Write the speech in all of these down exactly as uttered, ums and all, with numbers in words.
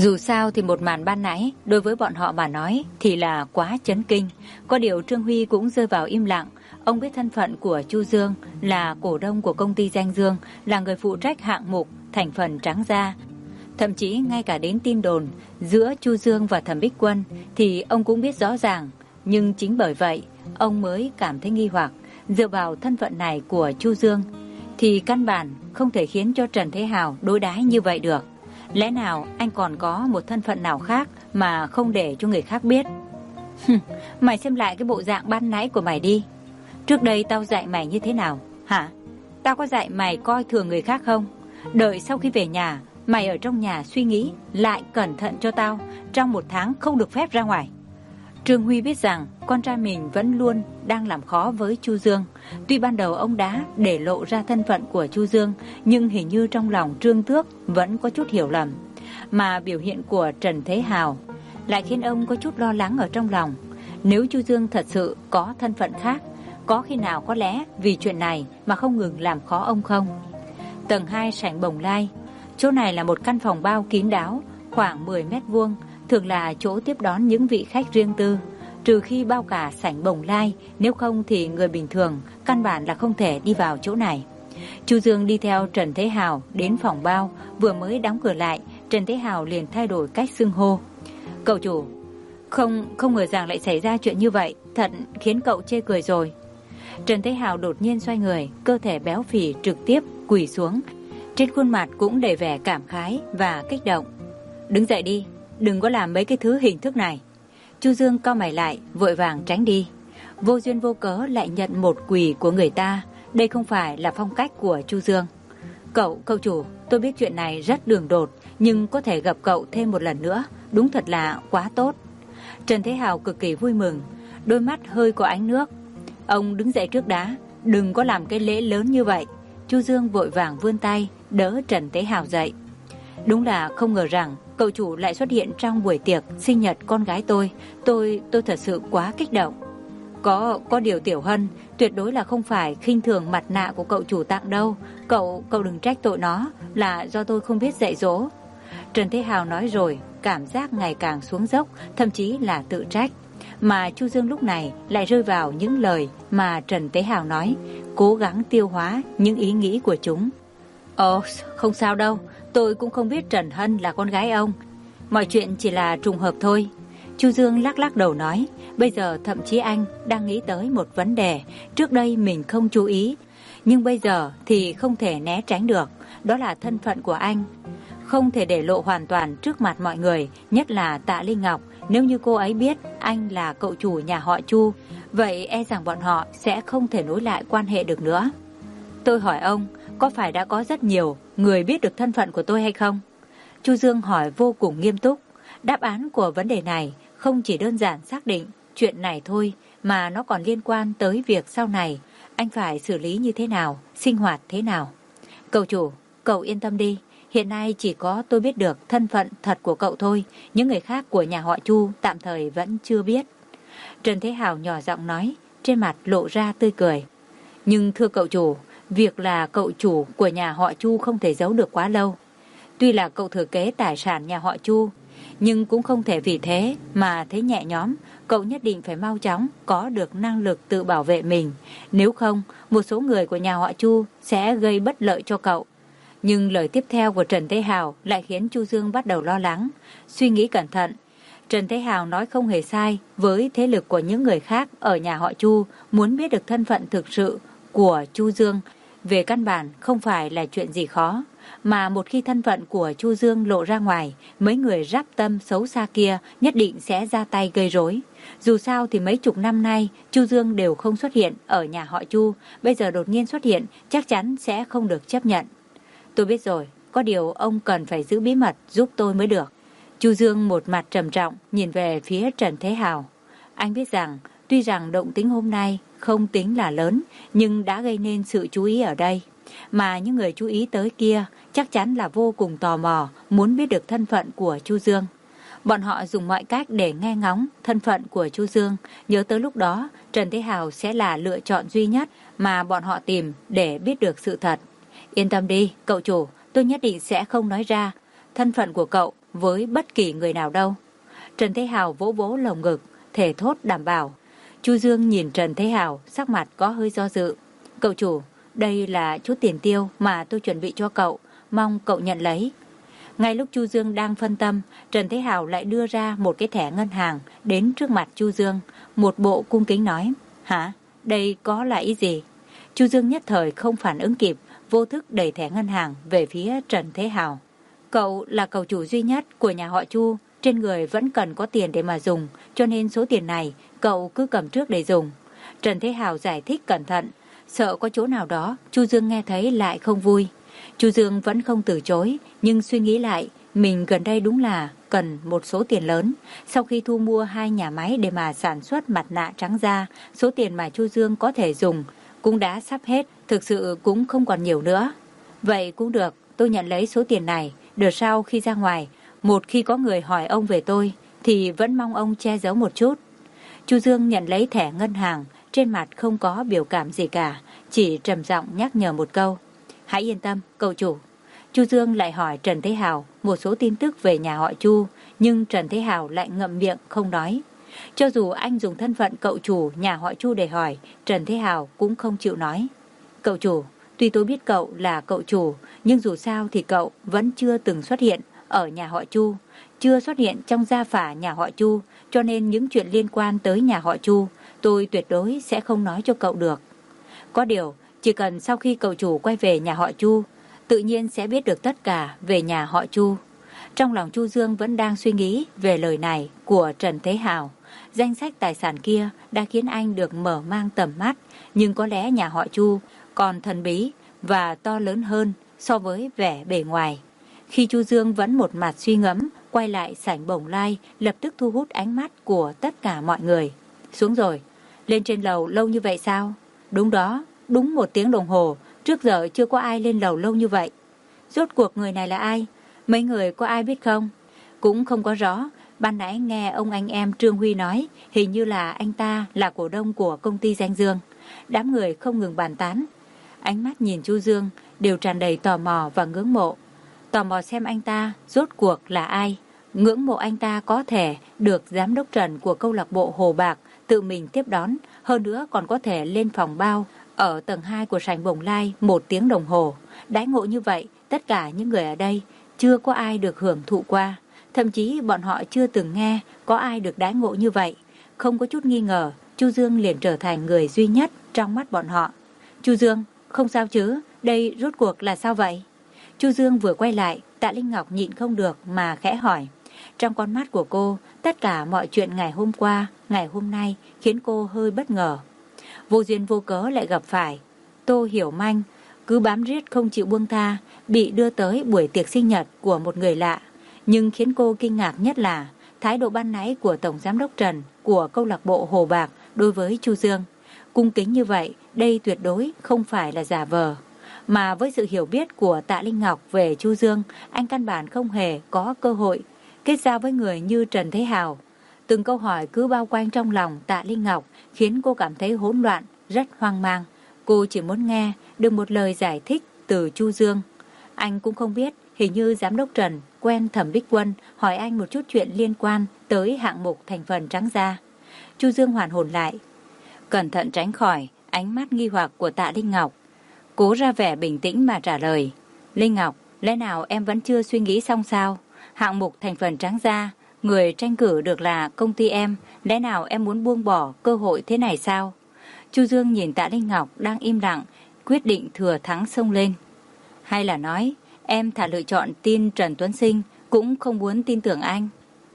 Dù sao thì một màn ban nãy đối với bọn họ mà nói thì là quá chấn kinh. Có điều Trương Huy cũng rơi vào im lặng. Ông biết thân phận của Chu Dương là cổ đông của công ty Danh Dương, là người phụ trách hạng mục thành phần trắng da. Thậm chí ngay cả đến tin đồn giữa Chu Dương và Thẩm Bích Quân thì ông cũng biết rõ ràng. Nhưng chính bởi vậy ông mới cảm thấy nghi hoặc. Dựa vào thân phận này của Chu Dương thì căn bản không thể khiến cho Trần Thế Hào đối đãi như vậy được. Lẽ nào anh còn có một thân phận nào khác mà không để cho người khác biết? Mày xem lại cái bộ dạng ban nãy của mày đi. Trước đây tao dạy mày như thế nào? Hả? Tao có dạy mày coi thường người khác không? Đợi sau khi về nhà, mày ở trong nhà suy nghĩ lại cẩn thận cho tao. Trong một tháng không được phép ra ngoài. Trương Huy biết rằng con trai mình vẫn luôn đang làm khó với Chu Dương. Tuy ban đầu ông đã để lộ ra thân phận của Chu Dương, nhưng hình như trong lòng Trương Tước vẫn có chút hiểu lầm. Mà biểu hiện của Trần Thế Hào lại khiến ông có chút lo lắng ở trong lòng. Nếu Chu Dương thật sự có thân phận khác, có khi nào có lẽ vì chuyện này mà không ngừng làm khó ông không? Tầng hai sảnh Bồng Lai. Chỗ này là một căn phòng bao kín đáo, khoảng mười mét vuông, thường là chỗ tiếp đón những vị khách riêng tư. Trừ khi bao cả sảnh Bồng Lai, nếu không thì người bình thường căn bản là không thể đi vào chỗ này. Chu Dương đi theo Trần Thế Hào đến phòng bao, vừa mới đóng cửa lại, Trần Thế Hào liền thay đổi cách xưng hô. Cậu chủ, không không ngờ rằng lại xảy ra chuyện như vậy, thật khiến cậu chê cười rồi. Trần Thế Hào đột nhiên xoay người, cơ thể béo phì trực tiếp quỳ xuống, trên khuôn mặt cũng đầy vẻ cảm khái và kích động. Đứng dậy đi, đừng có làm mấy cái thứ hình thức này. Chu Dương cau mày lại, vội vàng tránh đi. Vô duyên vô cớ lại nhận một quỳ của người ta, đây không phải là phong cách của Chu Dương. Cậu, cậu chủ, tôi biết chuyện này rất đường đột, nhưng có thể gặp cậu thêm một lần nữa, đúng thật là quá tốt. Trần Thế Hào cực kỳ vui mừng, đôi mắt hơi có ánh nước. Ông đứng dậy trước đã, đừng có làm cái lễ lớn như vậy. Chu Dương vội vàng vươn tay, đỡ Trần Thế Hào dậy. Đúng là không ngờ rằng cậu chủ lại xuất hiện trong buổi tiệc sinh nhật con gái tôi. Tôi, tôi thật sự quá kích động. Có, có điều Tiểu Hân, tuyệt đối là không phải khinh thường mặt nạ của cậu chủ tặng đâu. Cậu, cậu đừng trách tội nó, là do tôi không biết dạy dỗ. Trần Thế Hào nói rồi, cảm giác ngày càng xuống dốc, thậm chí là tự trách. Mà Chu Dương lúc này lại rơi vào những lời mà Trần Thế Hào nói, cố gắng tiêu hóa những ý nghĩ của chúng. Ồ, không sao đâu, tôi cũng không biết Trần Hân là con gái ông. Mọi chuyện chỉ là trùng hợp thôi. Chu Dương lắc lắc đầu nói, bây giờ thậm chí anh đang nghĩ tới một vấn đề, trước đây mình không chú ý, nhưng bây giờ thì không thể né tránh được, đó là thân phận của anh. Không thể để lộ hoàn toàn trước mặt mọi người, nhất là Tạ Linh Ngọc. Nếu như cô ấy biết anh là cậu chủ nhà họ Chu, vậy e rằng bọn họ sẽ không thể nối lại quan hệ được nữa. Tôi hỏi ông, có phải đã có rất nhiều người biết được thân phận của tôi hay không? Chu Dương hỏi vô cùng nghiêm túc. Đáp án của vấn đề này không chỉ đơn giản xác định chuyện này thôi, mà nó còn liên quan tới việc sau này anh phải xử lý như thế nào, sinh hoạt thế nào. Cậu chủ, cậu yên tâm đi, hiện nay chỉ có tôi biết được thân phận thật của cậu thôi, những người khác của nhà họ Chu tạm thời vẫn chưa biết. Trần Thế Hào nhỏ giọng nói, trên mặt lộ ra tươi cười. Nhưng thưa cậu chủ, việc là cậu chủ của nhà họ Chu không thể giấu được quá lâu. Tuy là cậu thừa kế tài sản nhà họ Chu, nhưng cũng không thể vì thế mà thấy nhẹ nhõm. Cậu nhất định phải mau chóng có được năng lực tự bảo vệ mình. Nếu không, một số người của nhà họ Chu sẽ gây bất lợi cho cậu. Nhưng lời tiếp theo của Trần Thế Hào lại khiến Chu Dương bắt đầu lo lắng. Suy nghĩ cẩn thận, Trần Thế Hào nói không hề sai. Với thế lực của những người khác ở nhà họ Chu, muốn biết được thân phận thực sự của Chu Dương về căn bản không phải là chuyện gì khó. Mà một khi thân phận của Chu Dương lộ ra ngoài, mấy người ráp tâm xấu xa kia nhất định sẽ ra tay gây rối. Dù sao thì mấy chục năm nay Chu Dương đều không xuất hiện ở nhà họ Chu, bây giờ đột nhiên xuất hiện chắc chắn sẽ không được chấp nhận. Tôi biết rồi, có điều ông cần phải giữ bí mật giúp tôi mới được. Chu Dương một mặt trầm trọng nhìn về phía Trần Thế Hào. Anh biết rằng tuy rằng động tĩnh hôm nay không tính là lớn, nhưng đã gây nên sự chú ý ở đây. Mà những người chú ý tới kia chắc chắn là vô cùng tò mò, muốn biết được thân phận của Chu Dương. Bọn họ dùng mọi cách để nghe ngóng thân phận của Chu Dương, nhớ tới lúc đó Trần Thế Hào sẽ là lựa chọn duy nhất mà bọn họ tìm để biết được sự thật. Yên tâm đi, cậu chủ, tôi nhất định sẽ không nói ra thân phận của cậu với bất kỳ người nào đâu. Trần Thế Hào vỗ vỗ lồng ngực, thề thốt đảm bảo. Chu Dương nhìn Trần Thế Hào, sắc mặt có hơi do dự. Cậu chủ, đây là chút tiền tiêu mà tôi chuẩn bị cho cậu, mong cậu nhận lấy. Ngay lúc Chu Dương đang phân tâm, Trần Thế Hào lại đưa ra một cái thẻ ngân hàng đến trước mặt Chu Dương, một bộ cung kính nói, hả, đây có là ý gì? Chu Dương nhất thời không phản ứng kịp, vô thức đẩy thẻ ngân hàng về phía Trần Thế Hào. Cậu là cậu chủ duy nhất của nhà họ Chu, trên người vẫn cần có tiền để mà dùng, cho nên số tiền này cậu cứ cầm trước để dùng. Trần Thế Hào giải thích cẩn thận, sợ có chỗ nào đó Chu Dương nghe thấy lại không vui. Chu Dương vẫn không từ chối, nhưng suy nghĩ lại, mình gần đây đúng là cần một số tiền lớn. Sau khi thu mua hai nhà máy để mà sản xuất mặt nạ trắng da, số tiền mà Chu Dương có thể dùng cũng đã sắp hết, thực sự cũng không còn nhiều nữa. Vậy cũng được, tôi nhận lấy số tiền này, đợt sau khi ra ngoài, một khi có người hỏi ông về tôi, thì vẫn mong ông che giấu một chút. Chu Dương nhận lấy thẻ ngân hàng, trên mặt không có biểu cảm gì cả, chỉ trầm giọng nhắc nhở một câu. Hãy yên tâm, cậu chủ. Chu Dương lại hỏi Trần Thế Hào một số tin tức về nhà họ Chu, nhưng Trần Thế Hào lại ngậm miệng không nói. Cho dù anh dùng thân phận cậu chủ nhà họ Chu để hỏi, Trần Thế Hào cũng không chịu nói. Cậu chủ, tuy tôi biết cậu là cậu chủ, nhưng dù sao thì cậu vẫn chưa từng xuất hiện ở nhà họ Chu, chưa xuất hiện trong gia phả nhà họ Chu, cho nên những chuyện liên quan tới nhà họ Chu, tôi tuyệt đối sẽ không nói cho cậu được. Có điều, chỉ cần sau khi cậu chủ quay về nhà họ Chu, tự nhiên sẽ biết được tất cả về nhà họ Chu. Trong lòng Chu Dương vẫn đang suy nghĩ về lời này của Trần Thế Hào. Danh sách tài sản kia đã khiến anh được mở mang tầm mắt, nhưng có lẽ nhà họ Chu còn thần bí và to lớn hơn so với vẻ bề ngoài. Khi Chu Dương vẫn một mặt suy ngẫm, quay lại sảnh bồng lai, lập tức thu hút ánh mắt của tất cả mọi người. Xuống rồi, lên trên lầu lâu như vậy sao? Đúng đó, đúng một tiếng đồng hồ, trước giờ chưa có ai lên lầu lâu như vậy. Rốt cuộc người này là ai? Mấy người có ai biết không? Cũng không có rõ, ban nãy nghe ông anh em Trương Huy nói, hình như là anh ta là cổ đông của công ty Danh Dương. Đám người không ngừng bàn tán. Ánh mắt nhìn Chu Dương đều tràn đầy tò mò và ngưỡng mộ. Tò mò xem anh ta rốt cuộc là ai. Ngưỡng mộ anh ta có thể được giám đốc Trần của câu lạc bộ Hồ Bạc tự mình tiếp đón, hơn nữa còn có thể lên phòng bao ở tầng hai của sảnh bồng lai một tiếng đồng hồ. Đãi ngộ như vậy, tất cả những người ở đây chưa có ai được hưởng thụ qua. Thậm chí bọn họ chưa từng nghe có ai được đãi ngộ như vậy. Không có chút nghi ngờ, Chu Dương liền trở thành người duy nhất trong mắt bọn họ. Chu Dương, không sao chứ, đây rốt cuộc là sao vậy? Chu Dương vừa quay lại, Tạ Linh Ngọc nhịn không được mà khẽ hỏi. Trong con mắt của cô, tất cả mọi chuyện ngày hôm qua, ngày hôm nay khiến cô hơi bất ngờ. Vô duyên vô cớ lại gặp phải Tô Hiểu Manh, cứ bám riết không chịu buông tha, bị đưa tới buổi tiệc sinh nhật của một người lạ. Nhưng khiến cô kinh ngạc nhất là thái độ ban nãy của Tổng Giám đốc Trần của câu lạc bộ Hồ Bạc đối với Chu Dương. Cung kính như vậy, đây tuyệt đối không phải là giả vờ. Mà với sự hiểu biết của Tạ Linh Ngọc về Chu Dương, anh căn bản không hề có cơ hội kết giao với người như Trần Thế Hào. Từng câu hỏi cứ bao quanh trong lòng Tạ Linh Ngọc khiến cô cảm thấy hỗn loạn, rất hoang mang. Cô chỉ muốn nghe được một lời giải thích từ Chu Dương. Anh cũng không biết, hình như Giám đốc Trần quen Thẩm Bích Quân, hỏi anh một chút chuyện liên quan tới hạng mục thành phần trắng da. Chu Dương hoàn hồn lại, cẩn thận tránh khỏi ánh mắt nghi hoặc của Tạ Linh Ngọc, cố ra vẻ bình tĩnh mà trả lời. Linh Ngọc, lẽ nào em vẫn chưa suy nghĩ xong sao? Hạng mục thành phần trắng da, người tranh cử được là công ty em, lẽ nào em muốn buông bỏ cơ hội thế này sao? Chu Dương nhìn Tạ Linh Ngọc đang im lặng, quyết định thừa thắng xông lên. Hay là nói, em thà lựa chọn tin Trần Tuấn Sinh, cũng không muốn tin tưởng anh?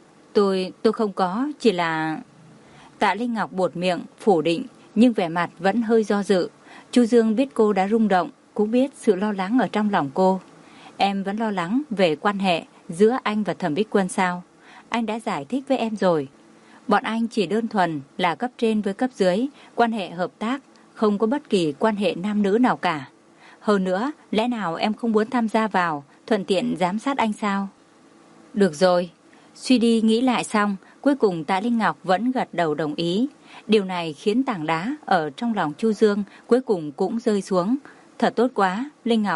Tôi, tôi không có, chỉ là... Tạ Linh Ngọc buột miệng, phủ định, nhưng vẻ mặt vẫn hơi do dự. Chu Dương biết cô đã rung động, cũng biết sự lo lắng ở trong lòng cô. Em vẫn lo lắng về quan hệ giữa anh và Thẩm Bích Quân sao? Anh đã giải thích với em rồi. Bọn anh chỉ đơn thuần là cấp trên với cấp dưới, quan hệ hợp tác, không có bất kỳ quan hệ nam nữ nào cả. Hơn nữa, lẽ nào em không muốn tham gia vào, thuận tiện giám sát anh sao? Được rồi. Suy đi nghĩ lại xong, cuối cùng Tạ Linh Ngọc vẫn gật đầu đồng ý. Điều này khiến tảng đá ở trong lòng Chu Dương cuối cùng cũng rơi xuống. Thật tốt quá, Linh Ngọc.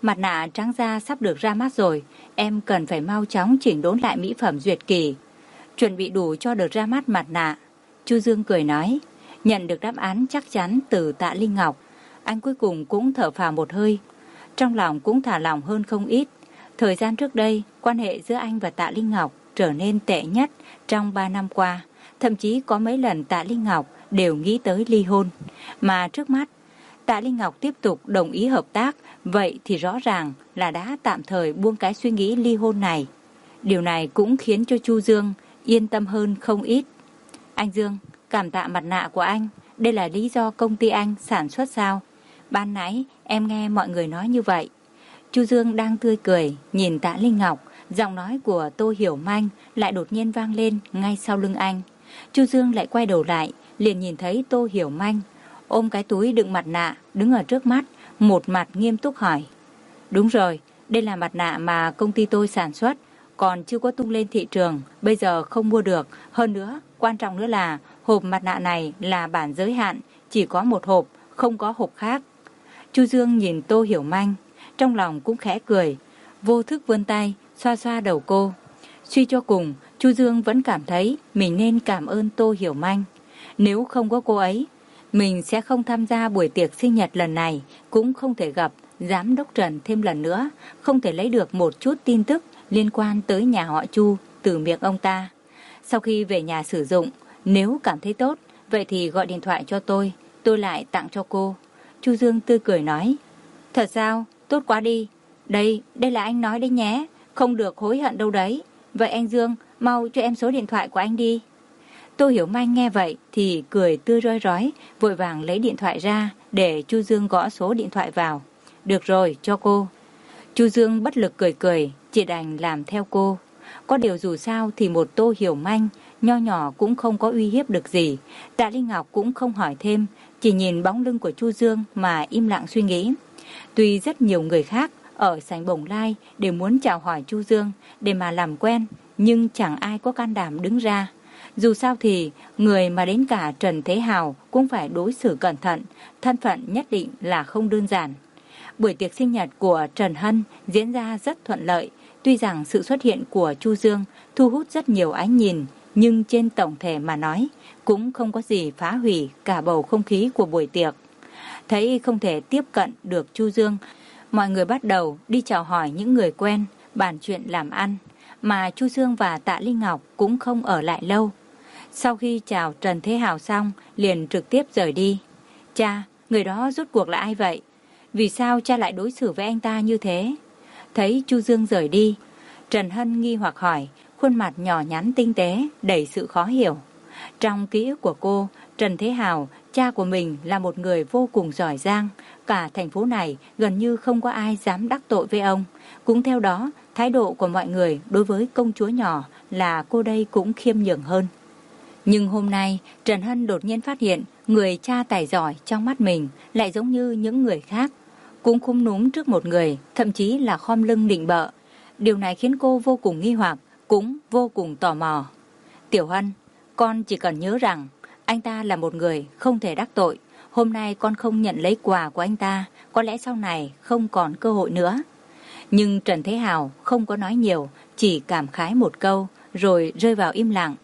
mặt nạ trắng da sắp được ra mắt rồi, em cần phải mau chóng chỉnh đốn lại mỹ phẩm duyệt kỳ, chuẩn bị đủ cho đợt ra mắt mặt nạ. Chu Dương cười nói. Nhận được đáp án chắc chắn từ Tạ Linh Ngọc, anh cuối cùng cũng thở phào một hơi, trong lòng cũng thả lỏng hơn không ít. Thời gian trước đây, quan hệ giữa anh và Tạ Linh Ngọc trở nên tệ nhất trong ba năm qua, thậm chí có mấy lần Tạ Linh Ngọc đều nghĩ tới ly hôn. Mà trước mắt, Tạ Linh Ngọc tiếp tục đồng ý hợp tác, vậy thì rõ ràng là đã tạm thời buông cái suy nghĩ ly hôn này. Điều này cũng khiến cho Chu Dương yên tâm hơn không ít. Anh Dương, cảm tạ mặt nạ của anh, đây là lý do công ty anh sản xuất sao? Ban nãy em nghe mọi người nói như vậy. Chu Dương đang tươi cười, nhìn Tạ Linh Ngọc, giọng nói của Tô Hiểu Manh lại đột nhiên vang lên ngay sau lưng anh. Chu Dương lại quay đầu lại, liền nhìn thấy Tô Hiểu Manh ôm cái túi đựng mặt nạ đứng ở trước mắt, một mặt nghiêm túc hỏi. Đúng rồi, đây là mặt nạ mà công ty tôi sản xuất, còn chưa có tung lên thị trường, bây giờ không mua được. Hơn nữa, quan trọng nữa là hộp mặt nạ này là bản giới hạn, chỉ có một hộp, không có hộp khác. Chu Dương nhìn Tô Hiểu Manh, trong lòng cũng khẽ cười, vô thức vươn tay xoa xoa đầu cô. Suy cho cùng, Chu Dương vẫn cảm thấy mình nên cảm ơn Tô Hiểu Manh. Nếu không có cô ấy, mình sẽ không tham gia buổi tiệc sinh nhật lần này, cũng không thể gặp giám đốc Trần thêm lần nữa, không thể lấy được một chút tin tức liên quan tới nhà họ Chu từ miệng ông ta. Sau khi về nhà sử dụng, nếu cảm thấy tốt, vậy thì gọi điện thoại cho tôi, tôi lại tặng cho cô. Chu Dương tươi cười nói. Thật sao? Tốt quá đi. Đây, đây là anh nói đấy nhé, không được hối hận đâu đấy. Vậy anh Dương, mau cho em số điện thoại của anh đi. Tô Hiểu Manh nghe vậy thì cười tươi rói rói, vội vàng lấy điện thoại ra để Chu Dương gõ số điện thoại vào. Được rồi, cho cô. Chu Dương bất lực cười cười, chỉ đành làm theo cô. Có điều dù sao thì một Tô Hiểu Manh nho nhỏ cũng không có uy hiếp được gì. Tạ Linh Ngọc cũng không hỏi thêm, chỉ nhìn bóng lưng của Chu Dương mà im lặng suy nghĩ. Tuy rất nhiều người khác ở sảnh Bồng Lai đều muốn chào hỏi Chu Dương để mà làm quen, nhưng chẳng ai có can đảm đứng ra. Dù sao thì người mà đến cả Trần Thế Hào cũng phải đối xử cẩn thận, thân phận nhất định là không đơn giản. Buổi tiệc sinh nhật của Trần Hân diễn ra rất thuận lợi. Tuy rằng sự xuất hiện của Chu Dương thu hút rất nhiều ánh nhìn, nhưng trên tổng thể mà nói cũng không có gì phá hủy cả bầu không khí của buổi tiệc. Thấy không thể tiếp cận được Chu Dương, mọi người bắt đầu đi chào hỏi những người quen, bàn chuyện làm ăn, mà Chu Dương và Tạ Linh Ngọc cũng không ở lại lâu. Sau khi chào Trần Thế Hào xong, liền trực tiếp rời đi. Cha, người đó rốt cuộc là ai vậy? Vì sao cha lại đối xử với anh ta như thế? Thấy Chu Dương rời đi, Trần Hân nghi hoặc hỏi, khuôn mặt nhỏ nhắn tinh tế, đầy sự khó hiểu. Trong ký ức của cô, Trần Thế Hào, cha của mình là một người vô cùng giỏi giang. Cả thành phố này gần như không có ai dám đắc tội với ông. Cũng theo đó, thái độ của mọi người đối với công chúa nhỏ là cô đây cũng khiêm nhường hơn. Nhưng hôm nay, Trần Hân đột nhiên phát hiện người cha tài giỏi trong mắt mình lại giống như những người khác, cũng khúm núm trước một người, thậm chí là khom lưng nịnh bợ. Điều này khiến cô vô cùng nghi hoặc, cũng vô cùng tò mò. Tiểu Hân, con chỉ cần nhớ rằng anh ta là một người không thể đắc tội. Hôm nay con không nhận lấy quà của anh ta, có lẽ sau này không còn cơ hội nữa. Nhưng Trần Thế Hào không có nói nhiều, chỉ cảm khái một câu, rồi rơi vào im lặng.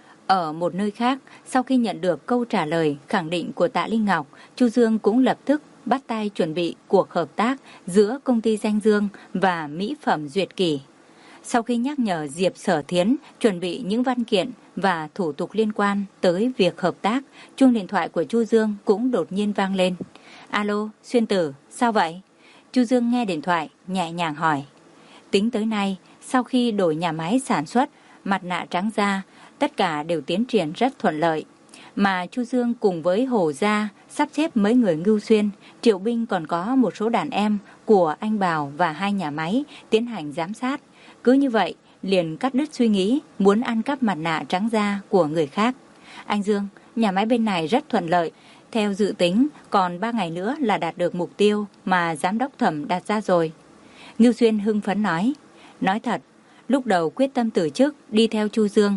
Ở một nơi khác, sau khi nhận được câu trả lời khẳng định của Tạ Linh Ngọc, Chu Dương cũng lập tức bắt tay chuẩn bị cuộc hợp tác giữa công ty Danh Dương và mỹ phẩm Duyệt Kỳ. Sau khi nhắc nhở Diệp Sở Thiến chuẩn bị những văn kiện và thủ tục liên quan tới việc hợp tác, chuông điện thoại của Chu Dương cũng đột nhiên vang lên. Alo, Xuyên Tử, sao vậy? Chu Dương nghe điện thoại, nhẹ nhàng hỏi. Tính tới nay, sau khi đổi nhà máy sản xuất, mặt nạ trắng da, tất cả đều tiến triển rất thuận lợi. Mà Chu Dương cùng với Hồ Gia sắp xếp mấy người Ngưu Xuyên, Triệu Binh còn có một số đàn em của anh Bào và hai nhà máy tiến hành giám sát. Cứ như vậy, liền cắt đứt suy nghĩ muốn ăn cắp mặt nạ trắng da của người khác. Anh Dương, nhà máy bên này rất thuận lợi. Theo dự tính, còn ba ngày nữa là đạt được mục tiêu mà giám đốc Thẩm đặt ra rồi. Ngưu Xuyên hưng phấn nói. Nói thật, lúc đầu quyết tâm từ chức đi theo Chu Dương,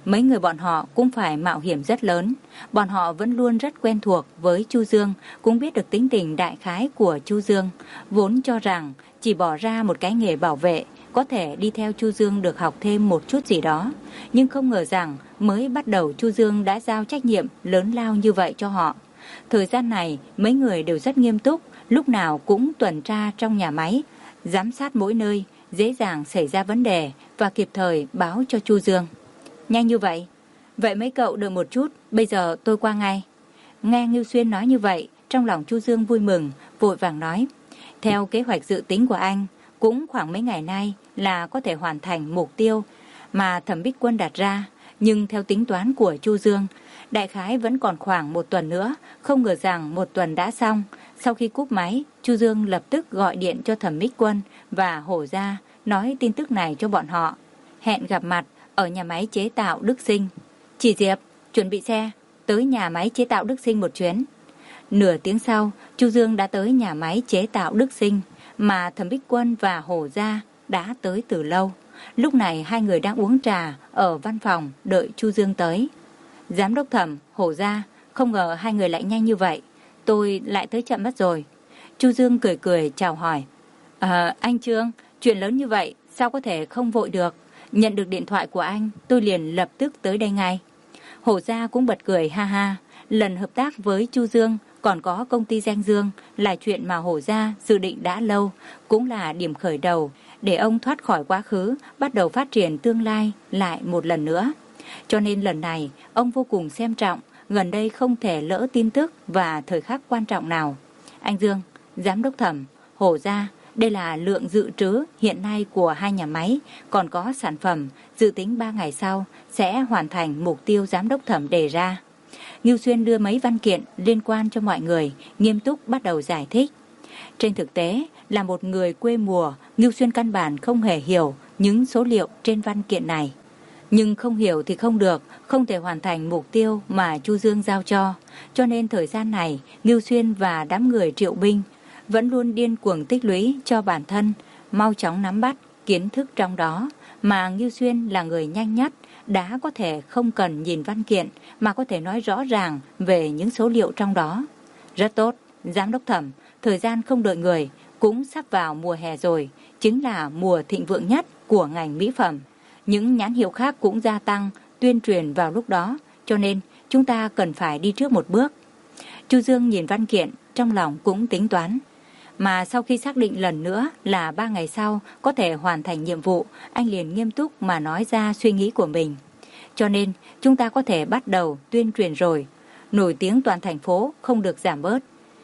Mấy người bọn họ cũng phải mạo hiểm rất lớn. Bọn họ vẫn luôn rất quen thuộc với Chu Dương, cũng biết được tính tình đại khái của Chu Dương, vốn cho rằng chỉ bỏ ra một cái nghề bảo vệ có thể đi theo Chu Dương được học thêm một chút gì đó. Nhưng không ngờ rằng mới bắt đầu Chu Dương đã giao trách nhiệm lớn lao như vậy cho họ. Thời gian này mấy người đều rất nghiêm túc, lúc nào cũng tuần tra trong nhà máy, giám sát mỗi nơi, dễ dàng xảy ra vấn đề và kịp thời báo cho Chu Dương. Nhanh như vậy? Vậy mấy cậu đợi một chút, bây giờ tôi qua ngay. Nghe Ngưu Xuyên nói như vậy, trong lòng Chu Dương vui mừng, vội vàng nói. Theo kế hoạch dự tính của anh, cũng khoảng mấy ngày nay là có thể hoàn thành mục tiêu mà Thẩm Bích Quân đặt ra. Nhưng theo tính toán của Chu Dương, đại khái vẫn còn khoảng một tuần nữa, không ngờ rằng một tuần đã xong. Sau khi cúp máy, Chu Dương lập tức gọi điện cho Thẩm Bích Quân và Hổ Gia, nói tin tức này cho bọn họ. Hẹn gặp mặt ở nhà máy chế tạo Đức Sinh. Chỉ Diệp, chuẩn bị xe, tới nhà máy chế tạo Đức Sinh một chuyến. Nửa tiếng sau, Chu Dương đã tới nhà máy chế tạo Đức Sinh, mà Thẩm Bích Quân và Hổ Gia đã tới từ lâu. Lúc này hai người đang uống trà ở văn phòng đợi Chu Dương tới. Giám đốc Thẩm, Hổ Gia, không ngờ hai người lại nhanh như vậy. Tôi lại tới chậm mất rồi. Chu Dương cười cười chào hỏi. À, anh Trương, chuyện lớn như vậy sao có thể không vội được. Nhận được điện thoại của anh, tôi liền lập tức tới đây ngay. Hổ Gia cũng bật cười ha ha. Lần hợp tác với Chu Dương còn có công ty Danh Dương là chuyện mà Hổ Gia dự định đã lâu, cũng là điểm khởi đầu để ông thoát khỏi quá khứ, bắt đầu phát triển tương lai lại một lần nữa. Cho nên lần này ông vô cùng xem trọng, gần đây không thể lỡ tin tức và thời khắc quan trọng nào. Anh Dương, Giám đốc Thẩm, Hổ Gia, đây là lượng dự trữ hiện nay của hai nhà máy, còn có sản phẩm dự tính ba ngày sau sẽ hoàn thành mục tiêu Giám đốc Thẩm đề ra. Ngưu Xuyên đưa mấy văn kiện liên quan cho mọi người, nghiêm túc bắt đầu giải thích. Trên thực tế, là một người quê mùa, Ngưu Xuyên căn bản không hề hiểu những số liệu trên văn kiện này. Nhưng không hiểu thì không được, không thể hoàn thành mục tiêu mà Chu Dương giao cho. Cho nên thời gian này, Ngưu Xuyên và đám người Triệu Binh vẫn luôn điên cuồng tích lũy cho bản thân, mau chóng nắm bắt kiến thức trong đó. Mà Ngưu Xuyên là người nhanh nhất, đã có thể không cần nhìn văn kiện mà có thể nói rõ ràng về những số liệu trong đó. Rất tốt, Giám đốc Thẩm, thời gian không đợi người, cũng sắp vào mùa hè rồi, chính là mùa thịnh vượng nhất của ngành mỹ phẩm. Những nhãn hiệu khác cũng gia tăng, tuyên truyền vào lúc đó, cho nên chúng ta cần phải đi trước một bước. Chu Dương nhìn văn kiện, trong lòng cũng tính toán. Mà sau khi xác định lần nữa là ba ngày sau có thể hoàn thành nhiệm vụ, anh liền nghiêm túc mà nói ra suy nghĩ của mình. Cho nên chúng ta có thể bắt đầu tuyên truyền rồi, nổi tiếng toàn thành phố không được giảm bớt.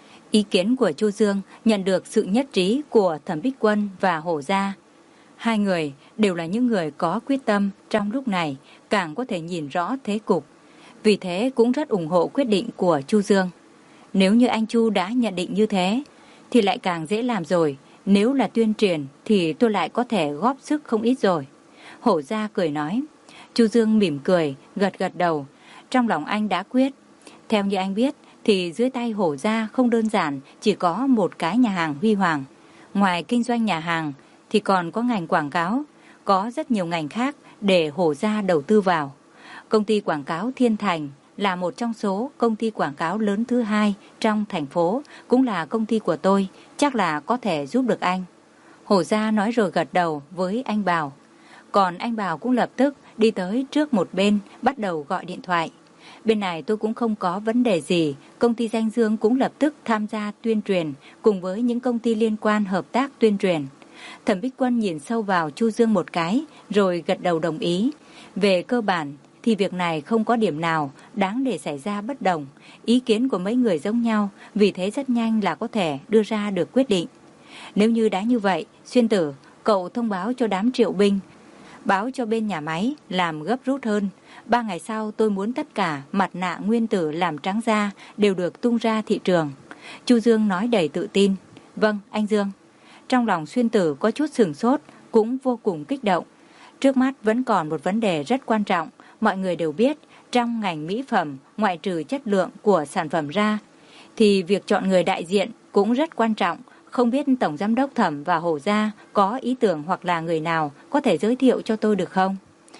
Ý kiến của Chu Dương nhận được sự nhất trí của Thẩm Bích Quân và Hổ Gia. Hai người đều là những người có quyết tâm, trong lúc này càng có thể nhìn rõ thế cục. Vì thế cũng rất ủng hộ quyết định của Chu Dương. Nếu như anh Chu đã nhận định như thế thì lại càng dễ làm rồi. Nếu là tuyên truyền thì tôi lại có thể góp sức không ít rồi. Hổ Gia cười nói. Chu Dương mỉm cười, gật gật đầu. Trong lòng anh đã quyết. Theo như anh biết thì dưới tay Hổ Gia không đơn giản chỉ có một cái nhà hàng huy hoàng. Ngoài kinh doanh nhà hàng thì còn có ngành quảng cáo, có rất nhiều ngành khác để Hổ Gia đầu tư vào. Công ty quảng cáo Thiên Thành là một trong số công ty quảng cáo lớn thứ hai trong thành phố, cũng là công ty của tôi, chắc là có thể giúp được anh. Hổ Gia nói rồi gật đầu với anh Bảo. Còn anh Bảo cũng lập tức đi tới trước một bên, bắt đầu gọi điện thoại. Bên này tôi cũng không có vấn đề gì, công ty Danh Dương cũng lập tức tham gia tuyên truyền, cùng với những công ty liên quan hợp tác tuyên truyền. Thẩm Bích Quân nhìn sâu vào Chu Dương một cái, rồi gật đầu đồng ý. Về cơ bản thì việc này không có điểm nào đáng để xảy ra bất đồng. Ý kiến của mấy người giống nhau, vì thế rất nhanh là có thể đưa ra được quyết định. Nếu như đã như vậy, Xuyên Tử, cậu thông báo cho đám Triệu Binh, báo cho bên nhà máy làm gấp rút hơn. Ba ngày sau tôi muốn tất cả mặt nạ nguyên tử làm trắng da đều được tung ra thị trường. Chu Dương nói đầy tự tin. Vâng, anh Dương. Trong lòng Xuyên Tử có chút sửng sốt, cũng vô cùng kích động. Trước mắt vẫn còn một vấn đề rất quan trọng. Mọi người đều biết, trong ngành mỹ phẩm, ngoại trừ chất lượng của sản phẩm ra, thì việc chọn người đại diện cũng rất quan trọng. Không biết Tổng Giám đốc Thẩm và Hổ Gia có ý tưởng hoặc là người nào có thể giới thiệu cho tôi được không?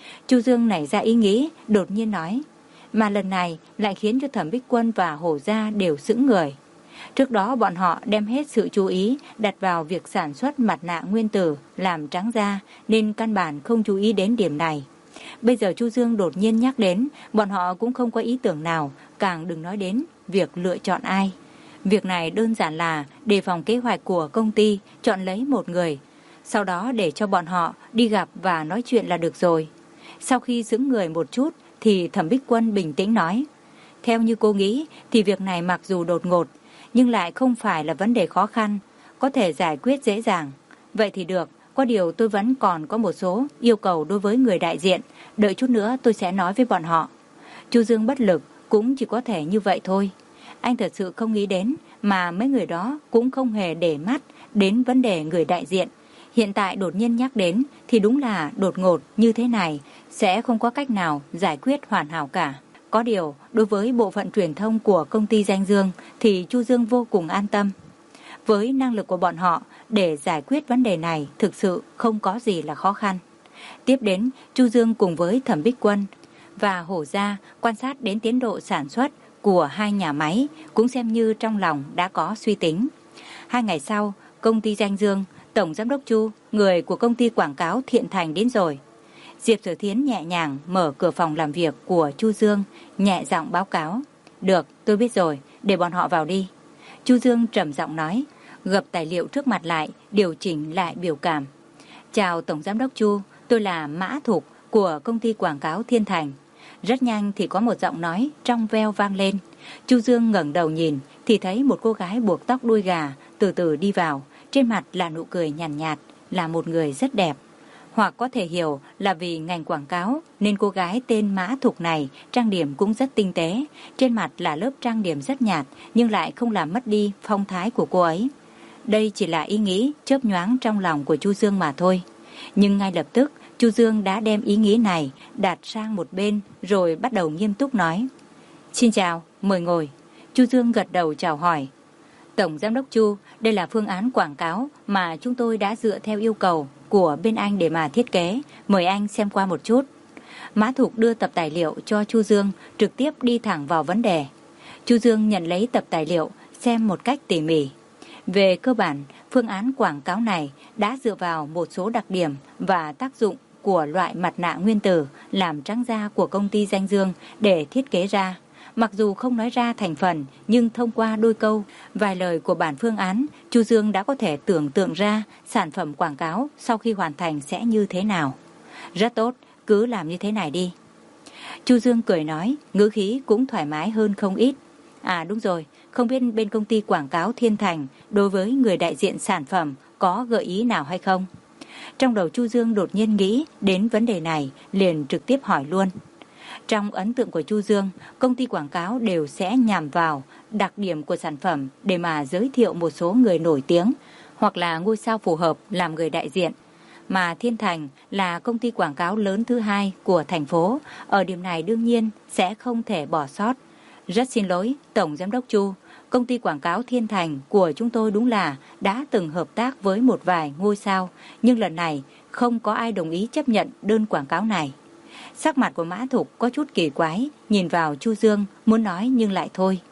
Chu Dương nảy ra ý nghĩ, đột nhiên nói, mà lần này lại khiến cho Thẩm Bích Quân và Hổ Gia đều sững người. Trước đó bọn họ đem hết sự chú ý đặt vào việc sản xuất mặt nạ nguyên tử làm trắng da nên căn bản không chú ý đến điểm này. Bây giờ Chu Dương đột nhiên nhắc đến, bọn họ cũng không có ý tưởng nào, càng đừng nói đến việc lựa chọn ai. Việc này đơn giản là đề phòng kế hoạch của công ty chọn lấy một người, sau đó để cho bọn họ đi gặp và nói chuyện là được rồi. Sau khi sững người một chút thì Thẩm Bích Quân bình tĩnh nói, theo như cô nghĩ thì việc này mặc dù đột ngột nhưng lại không phải là vấn đề khó khăn, có thể giải quyết dễ dàng. Vậy thì được, có điều tôi vẫn còn có một số yêu cầu đối với người đại diện, đợi chút nữa tôi sẽ nói với bọn họ. Chu Dương bất lực, cũng chỉ có thể như vậy thôi. Anh thật sự không nghĩ đến mà mấy người đó cũng không hề để mắt đến vấn đề người đại diện. Hiện tại đột nhiên nhắc đến thì đúng là đột ngột như thế này sẽ không có cách nào giải quyết hoàn hảo cả. Có điều, đối với bộ phận truyền thông của công ty Danh Dương thì Chu Dương vô cùng an tâm. Với năng lực của bọn họ để giải quyết vấn đề này thực sự không có gì là khó khăn. Tiếp đến, Chu Dương cùng với Thẩm Bích Quân và Hổ Gia quan sát đến tiến độ sản xuất của hai nhà máy, cũng xem như trong lòng đã có suy tính. Hai ngày sau, công ty Danh Dương, Tổng Giám đốc Chu, người của công ty quảng cáo Thiện Thành đến rồi. Diệp Sở Thiến nhẹ nhàng mở cửa phòng làm việc của Chu Dương, nhẹ giọng báo cáo. Được, tôi biết rồi, để bọn họ vào đi. Chu Dương trầm giọng nói, gập tài liệu trước mặt lại, điều chỉnh lại biểu cảm. Chào Tổng Giám đốc Chu, tôi là Mã Thục của công ty quảng cáo Thiên Thành. Rất nhanh thì có một giọng nói trong veo vang lên. Chu Dương ngẩng đầu nhìn thì thấy một cô gái buộc tóc đuôi gà từ từ đi vào, trên mặt là nụ cười nhàn nhạt, nhạt, là một người rất đẹp. Hoặc có thể hiểu là vì ngành quảng cáo nên cô gái tên Mã Thục này trang điểm cũng rất tinh tế, trên mặt là lớp trang điểm rất nhạt nhưng lại không làm mất đi phong thái của cô ấy. Đây chỉ là ý nghĩ chớp nhoáng trong lòng của Chu Dương mà thôi. Nhưng ngay lập tức Chu Dương đã đem ý nghĩ này đặt sang một bên rồi bắt đầu nghiêm túc nói. Xin chào, mời ngồi. Chu Dương gật đầu chào hỏi. Tổng Giám đốc Chu, đây là phương án quảng cáo mà chúng tôi đã dựa theo yêu cầu của bên anh để mà thiết kế. Mời anh xem qua một chút. Mã Thục đưa tập tài liệu cho Chu Dương, trực tiếp đi thẳng vào vấn đề. Chu Dương nhận lấy tập tài liệu, xem một cách tỉ mỉ. Về cơ bản, phương án quảng cáo này đã dựa vào một số đặc điểm và tác dụng của loại mặt nạ nguyên tử làm trắng da của công ty Danh Dương để thiết kế ra. Mặc dù không nói ra thành phần, nhưng thông qua đôi câu, vài lời của bản phương án, Chu Dương đã có thể tưởng tượng ra sản phẩm quảng cáo sau khi hoàn thành sẽ như thế nào. Rất tốt, cứ làm như thế này đi. Chu Dương cười nói, ngữ khí cũng thoải mái hơn không ít. À đúng rồi, không biết bên công ty quảng cáo Thiên Thành đối với người đại diện sản phẩm có gợi ý nào hay không? Trong đầu Chu Dương đột nhiên nghĩ đến vấn đề này, liền trực tiếp hỏi luôn. Trong ấn tượng của Chu Dương, công ty quảng cáo đều sẽ nhằm vào đặc điểm của sản phẩm để mà giới thiệu một số người nổi tiếng hoặc là ngôi sao phù hợp làm người đại diện. Mà Thiên Thành là công ty quảng cáo lớn thứ hai của thành phố, ở điểm này đương nhiên sẽ không thể bỏ sót. Rất xin lỗi, Tổng Giám đốc Chu, công ty quảng cáo Thiên Thành của chúng tôi đúng là đã từng hợp tác với một vài ngôi sao, nhưng lần này không có ai đồng ý chấp nhận đơn quảng cáo này. Sắc mặt của Mã Thục có chút kỳ quái, nhìn vào Chu Dương, muốn nói nhưng lại thôi.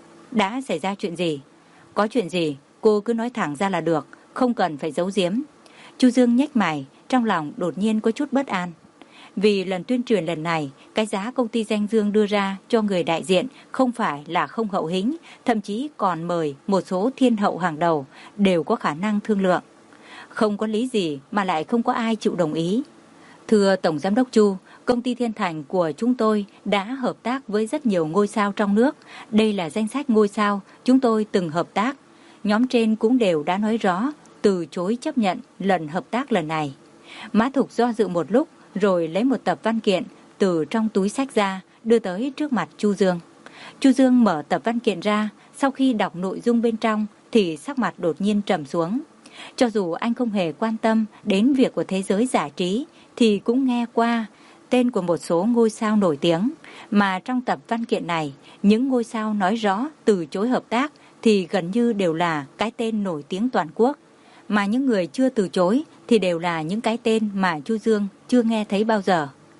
Đã xảy ra chuyện gì? Có chuyện gì, cô cứ nói thẳng ra là được, không cần phải giấu giếm. Chu Dương nhếch mày, trong lòng đột nhiên có chút bất an. Vì lần tuyên truyền lần này, cái giá công ty Danh Dương đưa ra cho người đại diện không phải là không hậu hĩnh, thậm chí còn mời một số thiên hậu hàng đầu, đều có khả năng thương lượng. Không có lý gì mà lại không có ai chịu đồng ý. Thưa Tổng Giám đốc Chu, công ty Thiên Thành của chúng tôi đã hợp tác với rất nhiều ngôi sao trong nước. Đây là danh sách ngôi sao chúng tôi từng hợp tác. Nhóm trên cũng đều đã nói rõ, từ chối chấp nhận lần hợp tác lần này. Mã Thục do dự một lúc, rồi lấy một tập văn kiện từ trong túi xách ra, đưa tới trước mặt Chu Dương. Chu Dương mở tập văn kiện ra, sau khi đọc nội dung bên trong thì sắc mặt đột nhiên trầm xuống. Cho dù anh không hề quan tâm đến việc của thế giới giải trí, thì cũng nghe qua tên của một số ngôi sao nổi tiếng. Mà trong tập văn kiện này, những ngôi sao nói rõ từ chối hợp tác thì gần như đều là cái tên nổi tiếng toàn quốc. Mà những người chưa từ chối thì đều là những cái tên mà Chu Dương chưa nghe thấy bao giờ.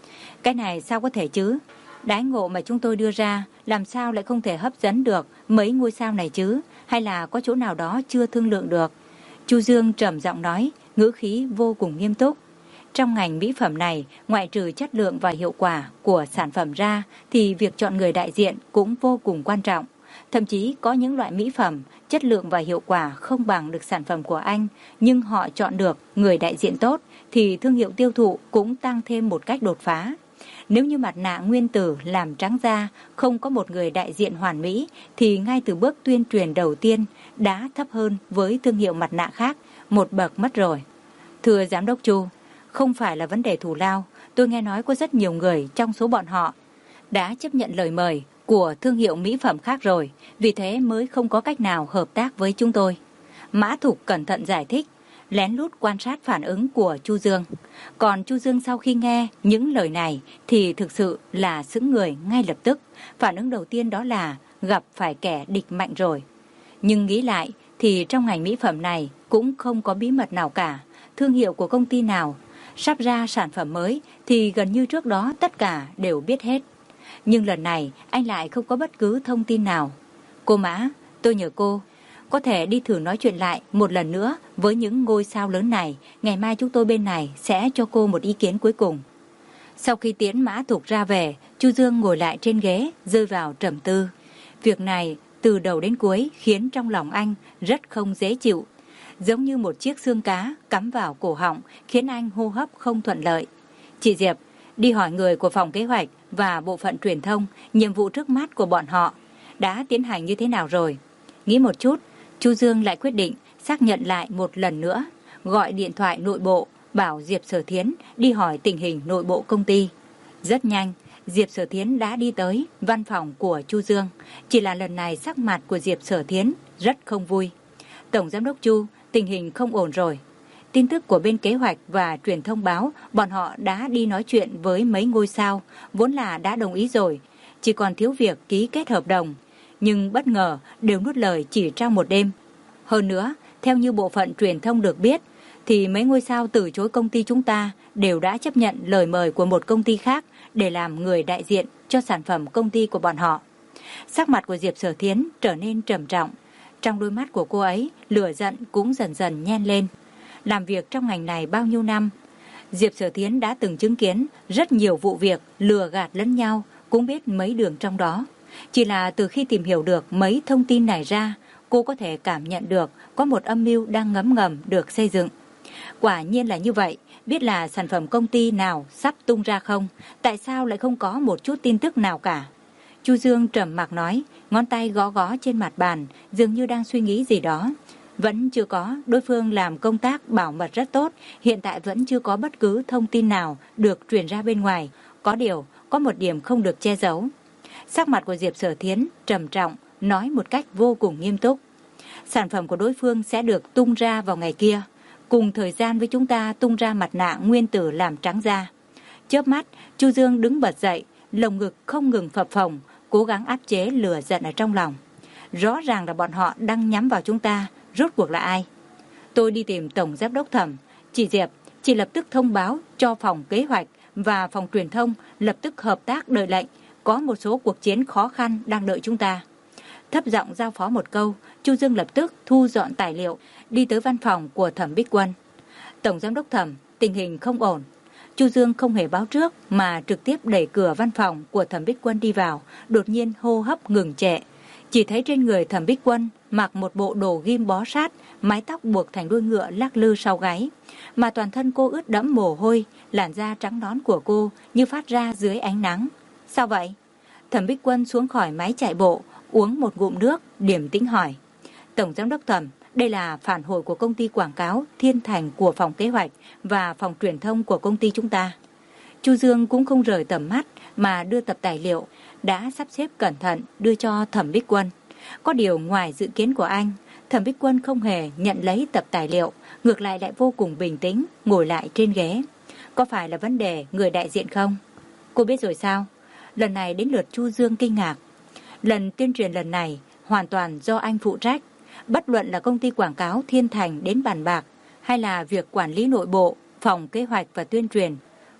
Cái này sao có thể chứ? Đãi ngộ mà chúng tôi đưa ra làm sao lại không thể hấp dẫn được mấy ngôi sao này chứ? Hay là có chỗ nào đó chưa thương lượng được? Chu Dương trầm giọng nói, ngữ khí vô cùng nghiêm túc. Trong ngành mỹ phẩm này, ngoại trừ chất lượng và hiệu quả của sản phẩm ra thì việc chọn người đại diện cũng vô cùng quan trọng. Thậm chí có những loại mỹ phẩm, chất lượng và hiệu quả không bằng được sản phẩm của anh, nhưng họ chọn được người đại diện tốt thì thương hiệu tiêu thụ cũng tăng thêm một cách đột phá. Nếu như mặt nạ nguyên tử làm trắng da không có một người đại diện hoàn mỹ thì ngay từ bước tuyên truyền đầu tiên đã thấp hơn với thương hiệu mặt nạ khác một bậc mất rồi. Thưa Giám đốc Chu, không phải là vấn đề thù lao, tôi nghe nói có rất nhiều người trong số bọn họ đã chấp nhận lời mời của thương hiệu mỹ phẩm khác rồi, vì thế mới không có cách nào hợp tác với chúng tôi. Mã Thục cẩn thận giải thích, lén lút quan sát phản ứng của Chu Dương. Còn Chu Dương sau khi nghe những lời này thì thực sự là sững người ngay lập tức. Phản ứng đầu tiên đó là gặp phải kẻ địch mạnh rồi. Nhưng nghĩ lại thì trong ngành mỹ phẩm này cũng không có bí mật nào cả. Thương hiệu của công ty nào sắp ra sản phẩm mới thì gần như trước đó tất cả đều biết hết. Nhưng lần này anh lại không có bất cứ thông tin nào. Cô Mã, tôi nhờ cô có thể đi thử nói chuyện lại một lần nữa với những ngôi sao lớn này. Ngày mai chúng tôi bên này sẽ cho cô một ý kiến cuối cùng. Sau khi tiễn Mã Thục ra về, Chu Dương ngồi lại trên ghế, rơi vào trầm tư. Việc này từ đầu đến cuối khiến trong lòng anh rất không dễ chịu. Giống như một chiếc xương cá cắm vào cổ họng, khiến anh hô hấp không thuận lợi. Chị Diệp, đi hỏi người của phòng kế hoạch và bộ phận truyền thông, nhiệm vụ trước mắt của bọn họ đã tiến hành như thế nào rồi? Nghĩ một chút, Chu Dương lại quyết định xác nhận lại một lần nữa, gọi điện thoại nội bộ, bảo Diệp Sở Thiến đi hỏi tình hình nội bộ công ty. Rất nhanh, Diệp Sở Thiến đã đi tới văn phòng của Chu Dương. Chỉ là lần này sắc mặt của Diệp Sở Thiến rất không vui. Tổng Giám đốc Chu, tình hình không ổn rồi. Tin tức của bên kế hoạch và truyền thông báo bọn họ đã đi nói chuyện với mấy ngôi sao, vốn là đã đồng ý rồi, chỉ còn thiếu việc ký kết hợp đồng. Nhưng bất ngờ đều nuốt lời chỉ trong một đêm. Hơn nữa, theo như bộ phận truyền thông được biết, thì mấy ngôi sao từ chối công ty chúng ta đều đã chấp nhận lời mời của một công ty khác để làm người đại diện cho sản phẩm công ty của bọn họ. Sắc mặt của Diệp Sở Thiến trở nên trầm trọng. Trong đôi mắt của cô ấy, lửa giận cũng dần dần nhen lên. Làm việc trong ngành này bao nhiêu năm, Diệp Sở Thiến đã từng chứng kiến rất nhiều vụ việc lừa gạt lẫn nhau, cũng biết mấy đường trong đó. Chỉ là từ khi tìm hiểu được mấy thông tin này ra, cô có thể cảm nhận được có một âm mưu đang ngấm ngầm được xây dựng. Quả nhiên là như vậy, biết là sản phẩm công ty nào sắp tung ra không, tại sao lại không có một chút tin tức nào cả. Chu Dương trầm mặc nói, ngón tay gõ gõ trên mặt bàn, dường như đang suy nghĩ gì đó. Vẫn chưa có, đối phương làm công tác bảo mật rất tốt, hiện tại vẫn chưa có bất cứ thông tin nào được truyền ra bên ngoài. Có điều, có một điểm không được che giấu. Sắc mặt của Diệp Sở Thiến trầm trọng, nói một cách vô cùng nghiêm túc. Sản phẩm của đối phương sẽ được tung ra vào ngày kia, cùng thời gian với chúng ta tung ra mặt nạ nguyên tử làm trắng da. Chớp mắt, Chu Dương đứng bật dậy, lồng ngực không ngừng phập phồng, cố gắng áp chế lửa giận ở trong lòng. Rõ ràng là bọn họ đang nhắm vào chúng ta, rốt cuộc là ai? Tôi đi tìm Tổng Giám đốc Thẩm. Chị Diệp, chị lập tức thông báo cho phòng kế hoạch và phòng truyền thông lập tức hợp tác đợi lệnh. Có một số cuộc chiến khó khăn đang đợi chúng ta. Thấp giọng giao phó một câu, Chu Dương lập tức thu dọn tài liệu, đi tới văn phòng của Thẩm Bích Quân. Tổng Giám đốc Thẩm, tình hình không ổn. Chu Dương không hề báo trước mà trực tiếp đẩy cửa văn phòng của Thẩm Bích Quân đi vào, đột nhiên hô hấp ngừng trệ. Chỉ thấy trên người Thẩm Bích Quân mặc một bộ đồ ghim bó sát, mái tóc buộc thành đuôi ngựa lắc lư sau gáy, mà toàn thân cô ướt đẫm mồ hôi, làn da trắng nõn của cô như phát ra dưới ánh nắng. Sao vậy? Thẩm Bích Quân xuống khỏi máy chạy bộ, uống một ngụm nước, điềm tĩnh hỏi. Tổng Giám đốc Thẩm, đây là phản hồi của công ty quảng cáo Thiên Thành của phòng kế hoạch và phòng truyền thông của công ty chúng ta. Chu Dương cũng không rời tầm mắt mà đưa tập tài liệu đã sắp xếp cẩn thận đưa cho Thẩm Bích Quân. Có điều ngoài dự kiến của anh, Thẩm Bích Quân không hề nhận lấy tập tài liệu, ngược lại lại vô cùng bình tĩnh ngồi lại trên ghế. Có phải là vấn đề người đại diện không? Cô biết rồi sao? Lần này đến lượt Chu Dương kinh ngạc. Lần tuyên truyền lần này hoàn toàn do anh phụ trách. Bất luận là công ty quảng cáo Thiên Thành đến bàn bạc hay là việc quản lý nội bộ, phòng kế hoạch và tuyên truyền,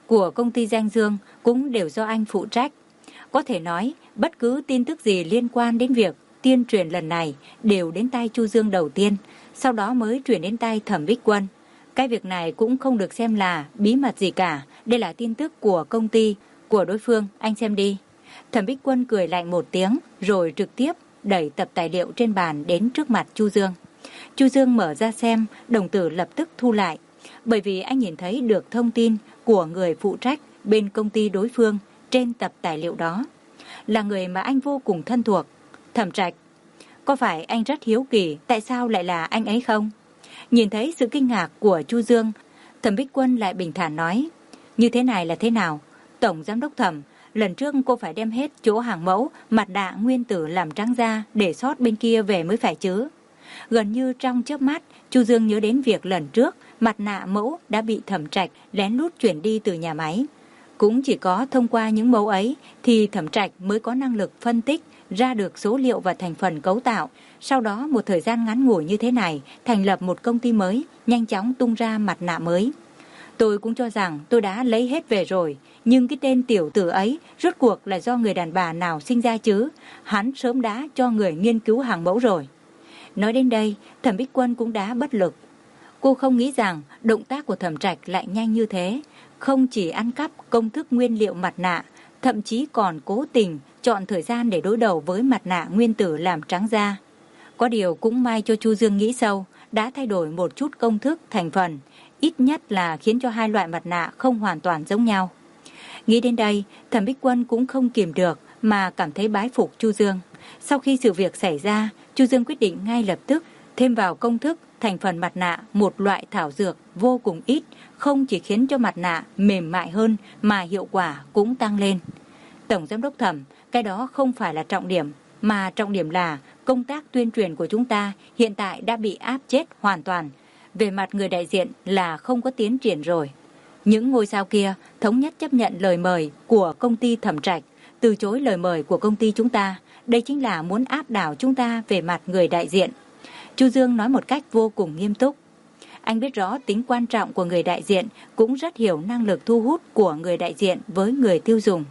của công ty Danh Dương cũng đều do anh phụ trách. Có thể nói, bất cứ tin tức gì liên quan đến việc tuyên truyền lần này đều đến tay Chu Dương đầu tiên, sau đó mới chuyển đến tay Thẩm Bích Quân. Cái việc này cũng không được xem là bí mật gì cả, đây là tin tức của công ty, của đối phương, anh xem đi. Thẩm Bích Quân cười lạnh một tiếng, rồi trực tiếp đẩy tập tài liệu trên bàn đến trước mặt Chu Dương. Chu Dương mở ra xem, đồng tử lập tức thu lại, bởi vì anh nhìn thấy được thông tin của người phụ trách bên công ty đối phương trên tập tài liệu đó. Là người mà anh vô cùng thân thuộc, Thẩm Trạch. Có phải anh rất hiếu kỳ tại sao lại là anh ấy không? Nhìn thấy sự kinh ngạc của Chu Dương, Thẩm Bích Quân lại bình thản nói, như thế này là thế nào? Tổng giám đốc Thẩm, lần trước cô phải đem hết chỗ hàng mẫu, mặt nạ nguyên tử làm trắng da để sót bên kia về mới phải chứ. Gần như trong chớp mắt, Chu Dương nhớ đến việc lần trước mặt nạ mẫu đã bị Thẩm Trạch lén lút chuyển đi từ nhà máy. Cũng chỉ có thông qua những mẫu ấy thì Thẩm Trạch mới có năng lực phân tích ra được số liệu và thành phần cấu tạo. Sau đó một thời gian ngắn ngủi như thế này, thành lập một công ty mới, nhanh chóng tung ra mặt nạ mới. Tôi cũng cho rằng tôi đã lấy hết về rồi, nhưng cái tên tiểu tử ấy rốt cuộc là do người đàn bà nào sinh ra chứ? Hắn sớm đã cho người nghiên cứu hàng mẫu rồi. Nói đến đây, Thẩm Bích Quân cũng đã bất lực. Cô không nghĩ rằng động tác của Thẩm Trạch lại nhanh như thế, không chỉ ăn cắp công thức nguyên liệu mặt nạ, thậm chí còn cố tình chọn thời gian để đối đầu với mặt nạ nguyên tử làm trắng da. Có điều cũng may cho Chu Dương nghĩ sâu, đã thay đổi một chút công thức thành phần, ít nhất là khiến cho hai loại mặt nạ không hoàn toàn giống nhau. Nghĩ đến đây, Thẩm Bích Quân cũng không kìm được mà cảm thấy bái phục Chu Dương. Sau khi sự việc xảy ra, Chu Dương quyết định ngay lập tức thêm vào công thức thành phần mặt nạ một loại thảo dược vô cùng ít, không chỉ khiến cho mặt nạ mềm mại hơn mà hiệu quả cũng tăng lên. Tổng giám đốc Thẩm, cái đó không phải là trọng điểm, mà trọng điểm là công tác tuyên truyền của chúng ta hiện tại đã bị áp chết hoàn toàn. Về mặt người đại diện là không có tiến triển rồi. Những ngôi sao kia thống nhất chấp nhận lời mời của công ty Thẩm Trạch, từ chối lời mời của công ty chúng ta. Đây chính là muốn áp đảo chúng ta về mặt người đại diện. Chu Dương nói một cách vô cùng nghiêm túc. Anh biết rõ tính quan trọng của người đại diện, cũng rất hiểu năng lực thu hút của người đại diện với người tiêu dùng.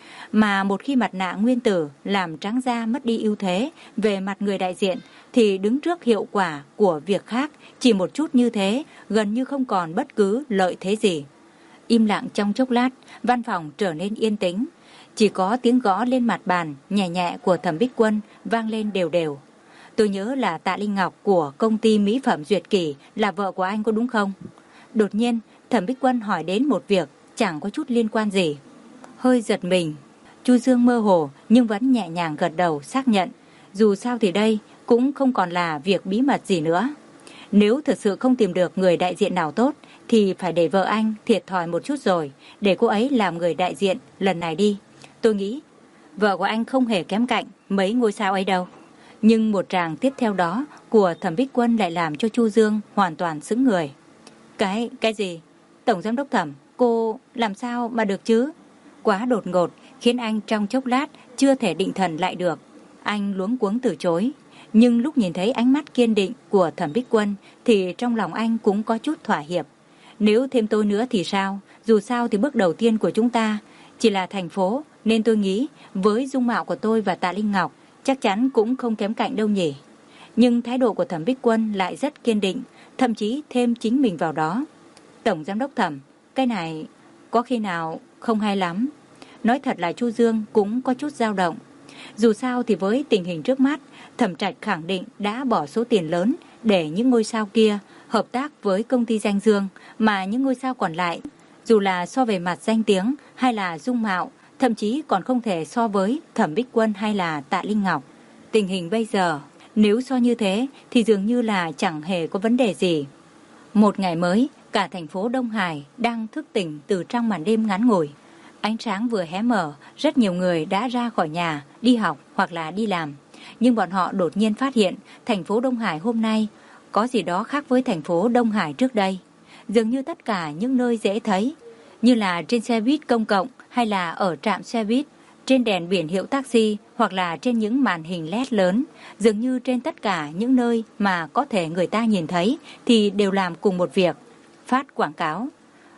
Mà một khi mặt nạ nguyên tử làm trắng da mất đi ưu thế về mặt người đại diện, thì đứng trước hiệu quả của việc khác, chỉ một chút như thế, gần như không còn bất cứ lợi thế gì. Im lặng trong chốc lát, văn phòng trở nên yên tĩnh. Chỉ có tiếng gõ lên mặt bàn nhẹ nhẹ của Thẩm Bích Quân vang lên đều đều. Tôi nhớ là Tạ Linh Ngọc của công ty mỹ phẩm Duyệt Kỷ là vợ của anh có đúng không? Đột nhiên, Thẩm Bích Quân hỏi đến một việc chẳng có chút liên quan gì. Hơi giật mình, Chu Dương mơ hồ nhưng vẫn nhẹ nhàng gật đầu xác nhận. Dù sao thì đây cũng không còn là việc bí mật gì nữa. Nếu thực sự không tìm được người đại diện nào tốt thì phải để vợ anh thiệt thòi một chút rồi, để cô ấy làm người đại diện lần này đi. Tôi nghĩ vợ của anh không hề kém cạnh mấy ngôi sao ấy đâu. Nhưng một tràng tiếp theo đó của Thẩm Bích Quân lại làm cho Chu Dương hoàn toàn sững người. Cái, cái gì? Tổng giám đốc Thẩm, cô làm sao mà được chứ? Quá đột ngột khiến anh trong chốc lát chưa thể định thần lại được. Anh luống cuống từ chối. Nhưng lúc nhìn thấy ánh mắt kiên định của Thẩm Bích Quân thì trong lòng anh cũng có chút thỏa hiệp. Nếu thêm tôi nữa thì sao? Dù sao thì bước đầu tiên của chúng ta chỉ là thành phố, nên tôi nghĩ với dung mạo của tôi và Tạ Linh Ngọc chắc chắn cũng không kém cạnh đâu nhỉ. Nhưng thái độ của Thẩm Bích Quân lại rất kiên định, thậm chí thêm chính mình vào đó. Tổng giám đốc Thẩm, cái này có khi nào không hay lắm. Nói thật là Chu Dương cũng có chút dao động. Dù sao thì với tình hình trước mắt, Thẩm Trạch khẳng định đã bỏ số tiền lớn để những ngôi sao kia hợp tác với công ty Danh Dương, mà những ngôi sao còn lại, dù là so về mặt danh tiếng hay là dung mạo, thậm chí còn không thể so với Thẩm Bích Quân hay là Tạ Linh Ngọc. Tình hình bây giờ, nếu so như thế thì dường như là chẳng hề có vấn đề gì. Một ngày mới, cả thành phố Đông Hải đang thức tỉnh từ trong màn đêm ngắn ngủi. Ánh sáng vừa hé mở, rất nhiều người đã ra khỏi nhà, đi học hoặc là đi làm. Nhưng bọn họ đột nhiên phát hiện thành phố Đông Hải hôm nay có gì đó khác với thành phố Đông Hải trước đây. Dường như tất cả những nơi dễ thấy, như là trên xe buýt công cộng hay là ở trạm xe buýt, trên đèn biển hiệu taxi hoặc là trên những màn hình led lớn, dường như trên tất cả những nơi mà có thể người ta nhìn thấy thì đều làm cùng một việc, phát quảng cáo.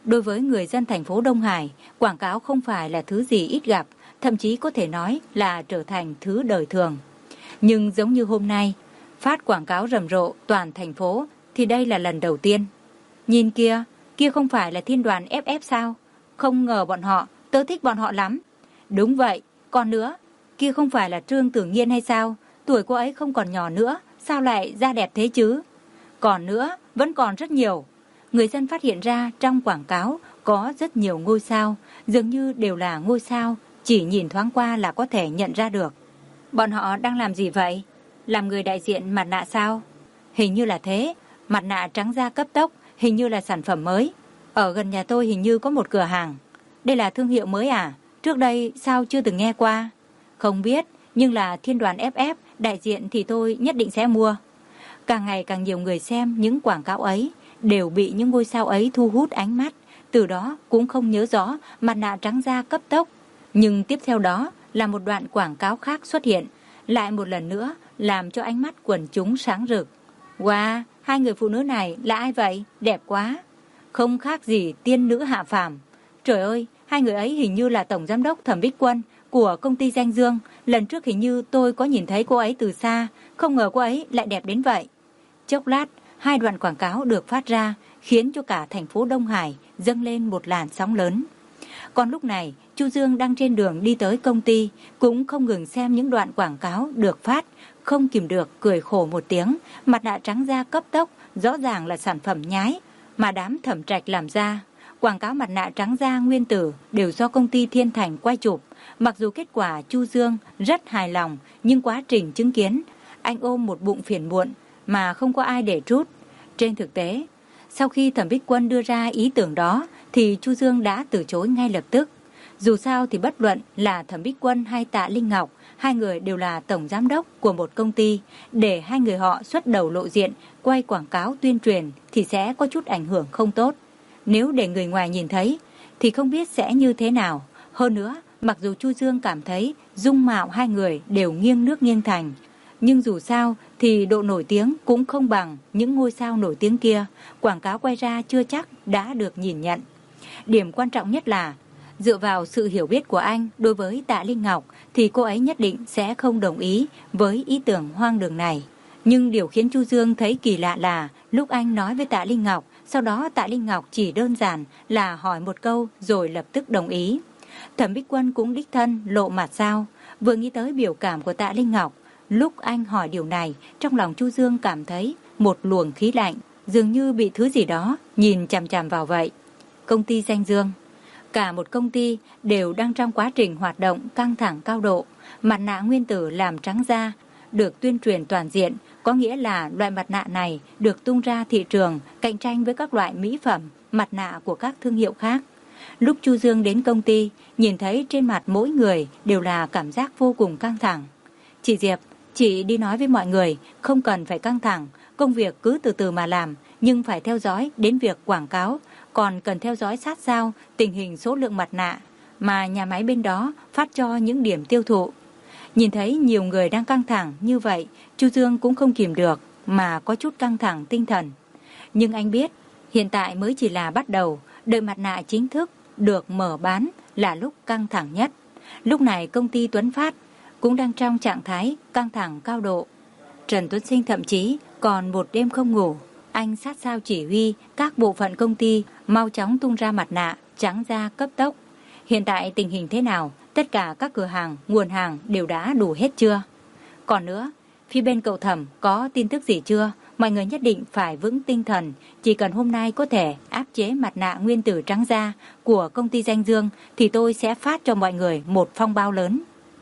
Đối với người dân thành phố Đông Hải, quảng cáo không phải là thứ gì ít gặp, thậm chí có thể nói là trở thành thứ đời thường. Nhưng giống như hôm nay, phát quảng cáo rầm rộ toàn thành phố thì đây là lần đầu tiên. Nhìn kia, kia không phải là thiên đoàn ép ép sao? Không ngờ bọn họ, tớ thích bọn họ lắm. Đúng vậy, còn nữa, kia không phải là Trương Tử Nghiên hay sao? Tuổi cô ấy không còn nhỏ nữa, sao lại da đẹp thế chứ? Còn nữa, vẫn còn rất nhiều. Người dân phát hiện ra trong quảng cáo có rất nhiều ngôi sao, dường như đều là ngôi sao, chỉ nhìn thoáng qua là có thể nhận ra được. Bọn họ đang làm gì vậy? Làm người đại diện mặt nạ sao? Hình như là thế, mặt nạ trắng da cấp tốc, hình như là sản phẩm mới. Ở gần nhà tôi hình như có một cửa hàng. Đây là thương hiệu mới à? Trước đây sao chưa từng nghe qua? Không biết, nhưng là thiên đoàn ép ép, đại diện thì tôi nhất định sẽ mua. Càng ngày càng nhiều người xem những quảng cáo ấy, đều bị những ngôi sao ấy thu hút ánh mắt. Từ đó cũng không nhớ rõ mặt nạ trắng da cấp tốc. Nhưng tiếp theo đó là một đoạn quảng cáo khác xuất hiện, lại một lần nữa làm cho ánh mắt quần chúng sáng rực. Wow, hai người phụ nữ này là ai vậy? Đẹp quá. Không khác gì tiên nữ hạ phàm. Trời ơi, hai người ấy hình như là tổng giám đốc Thẩm Bích Quân của công ty Danh Dương. Lần trước hình như tôi có nhìn thấy cô ấy từ xa, không ngờ cô ấy lại đẹp đến vậy. Chốc lát, hai đoạn quảng cáo được phát ra, khiến cho cả thành phố Đông Hải dâng lên một làn sóng lớn. Còn lúc này, Chu Dương đang trên đường đi tới công ty, cũng không ngừng xem những đoạn quảng cáo được phát, không kìm được cười khổ một tiếng. Mặt nạ trắng da cấp tốc rõ ràng là sản phẩm nhái mà đám Thẩm Trạch làm ra. Quảng cáo mặt nạ trắng da nguyên tử đều do công ty Thiên Thành quay chụp. Mặc dù kết quả Chu Dương rất hài lòng, nhưng quá trình chứng kiến, anh ôm một bụng phiền muộn mà không có ai để trút. Trên thực tế, sau khi Thẩm Bích Quân đưa ra ý tưởng đó thì Chu Dương đã từ chối ngay lập tức. Dù sao thì bất luận là Thẩm Bích Quân hay Tạ Linh Ngọc, hai người đều là tổng giám đốc của một công ty. Để hai người họ xuất đầu lộ diện, quay quảng cáo tuyên truyền thì sẽ có chút ảnh hưởng không tốt. Nếu để người ngoài nhìn thấy thì không biết sẽ như thế nào. Hơn nữa, mặc dù Chu Dương cảm thấy dung mạo hai người đều nghiêng nước nghiêng thành, nhưng dù sao thì độ nổi tiếng cũng không bằng những ngôi sao nổi tiếng kia. Quảng cáo quay ra chưa chắc đã được nhìn nhận. Điểm quan trọng nhất là dựa vào sự hiểu biết của anh đối với Tạ Linh Ngọc thì cô ấy nhất định sẽ không đồng ý với ý tưởng hoang đường này. Nhưng điều khiến Chu Dương thấy kỳ lạ là lúc anh nói với Tạ Linh Ngọc, sau đó Tạ Linh Ngọc chỉ đơn giản là hỏi một câu rồi lập tức đồng ý. Thẩm Bích Quân cũng đích thân lộ mặt sao. Vừa nghĩ tới biểu cảm của Tạ Linh Ngọc lúc anh hỏi điều này, trong lòng Chu Dương cảm thấy một luồng khí lạnh, dường như bị thứ gì đó nhìn chằm chằm vào vậy. Công ty Danh Dương, cả một công ty đều đang trong quá trình hoạt động căng thẳng cao độ. Mặt nạ nguyên tử làm trắng da được tuyên truyền toàn diện, có nghĩa là loại mặt nạ này được tung ra thị trường cạnh tranh với các loại mỹ phẩm, mặt nạ của các thương hiệu khác. Lúc Chu Dương đến công ty, nhìn thấy trên mặt mỗi người đều là cảm giác vô cùng căng thẳng. Chị Diệp, chị đi nói với mọi người, không cần phải căng thẳng, công việc cứ từ từ mà làm, nhưng phải theo dõi đến việc quảng cáo, còn cần theo dõi sát sao tình hình số lượng mặt nạ mà nhà máy bên đó phát cho những điểm tiêu thụ. Nhìn thấy nhiều người đang căng thẳng như vậy, Chu Dương cũng không kìm được mà có chút căng thẳng tinh thần. Nhưng anh biết, hiện tại mới chỉ là bắt đầu, đợi mặt nạ chính thức được mở bán là lúc căng thẳng nhất. Lúc này công ty Tuấn Phát cũng đang trong trạng thái căng thẳng cao độ. Trần Tuấn Sinh thậm chí còn một đêm không ngủ. Anh sát sao chỉ huy các bộ phận công ty mau chóng tung ra mặt nạ trắng da cấp tốc. Hiện tại tình hình thế nào? Tất cả các cửa hàng, nguồn hàng đều đã đủ hết chưa? Còn nữa, phía bên cậu Thẩm có tin tức gì chưa? Mọi người nhất định phải vững tinh thần. Chỉ cần hôm nay có thể áp chế mặt nạ nguyên tử trắng da của công ty Danh Dương thì tôi sẽ phát cho mọi người một phong bao lớn.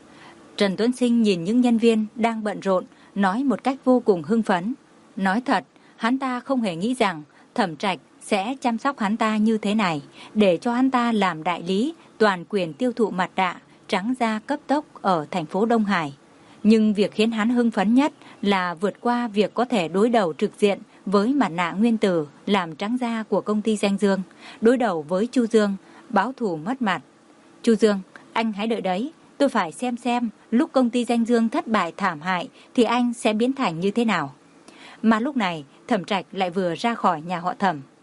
Trần Tuấn Sinh nhìn những nhân viên đang bận rộn, nói một cách vô cùng hưng phấn. Nói thật, hắn ta không hề nghĩ rằng Thẩm Trạch sẽ chăm sóc hắn ta như thế này, để cho hắn ta làm đại lý toàn quyền tiêu thụ mặt nạ trắng da cấp tốc ở thành phố Đông Hải. Nhưng việc khiến hắn hưng phấn nhất là vượt qua việc có thể đối đầu trực diện với mặt nạ nguyên tử làm trắng da của công ty Danh Dương, đối đầu với Chu Dương, báo thù mất mặt. Chu Dương, anh hãy đợi đấy, tôi phải xem xem lúc công ty Danh Dương thất bại thảm hại thì anh sẽ biến thành như thế nào. Mà lúc này Thẩm Trạch lại vừa ra khỏi nhà họ Thẩm.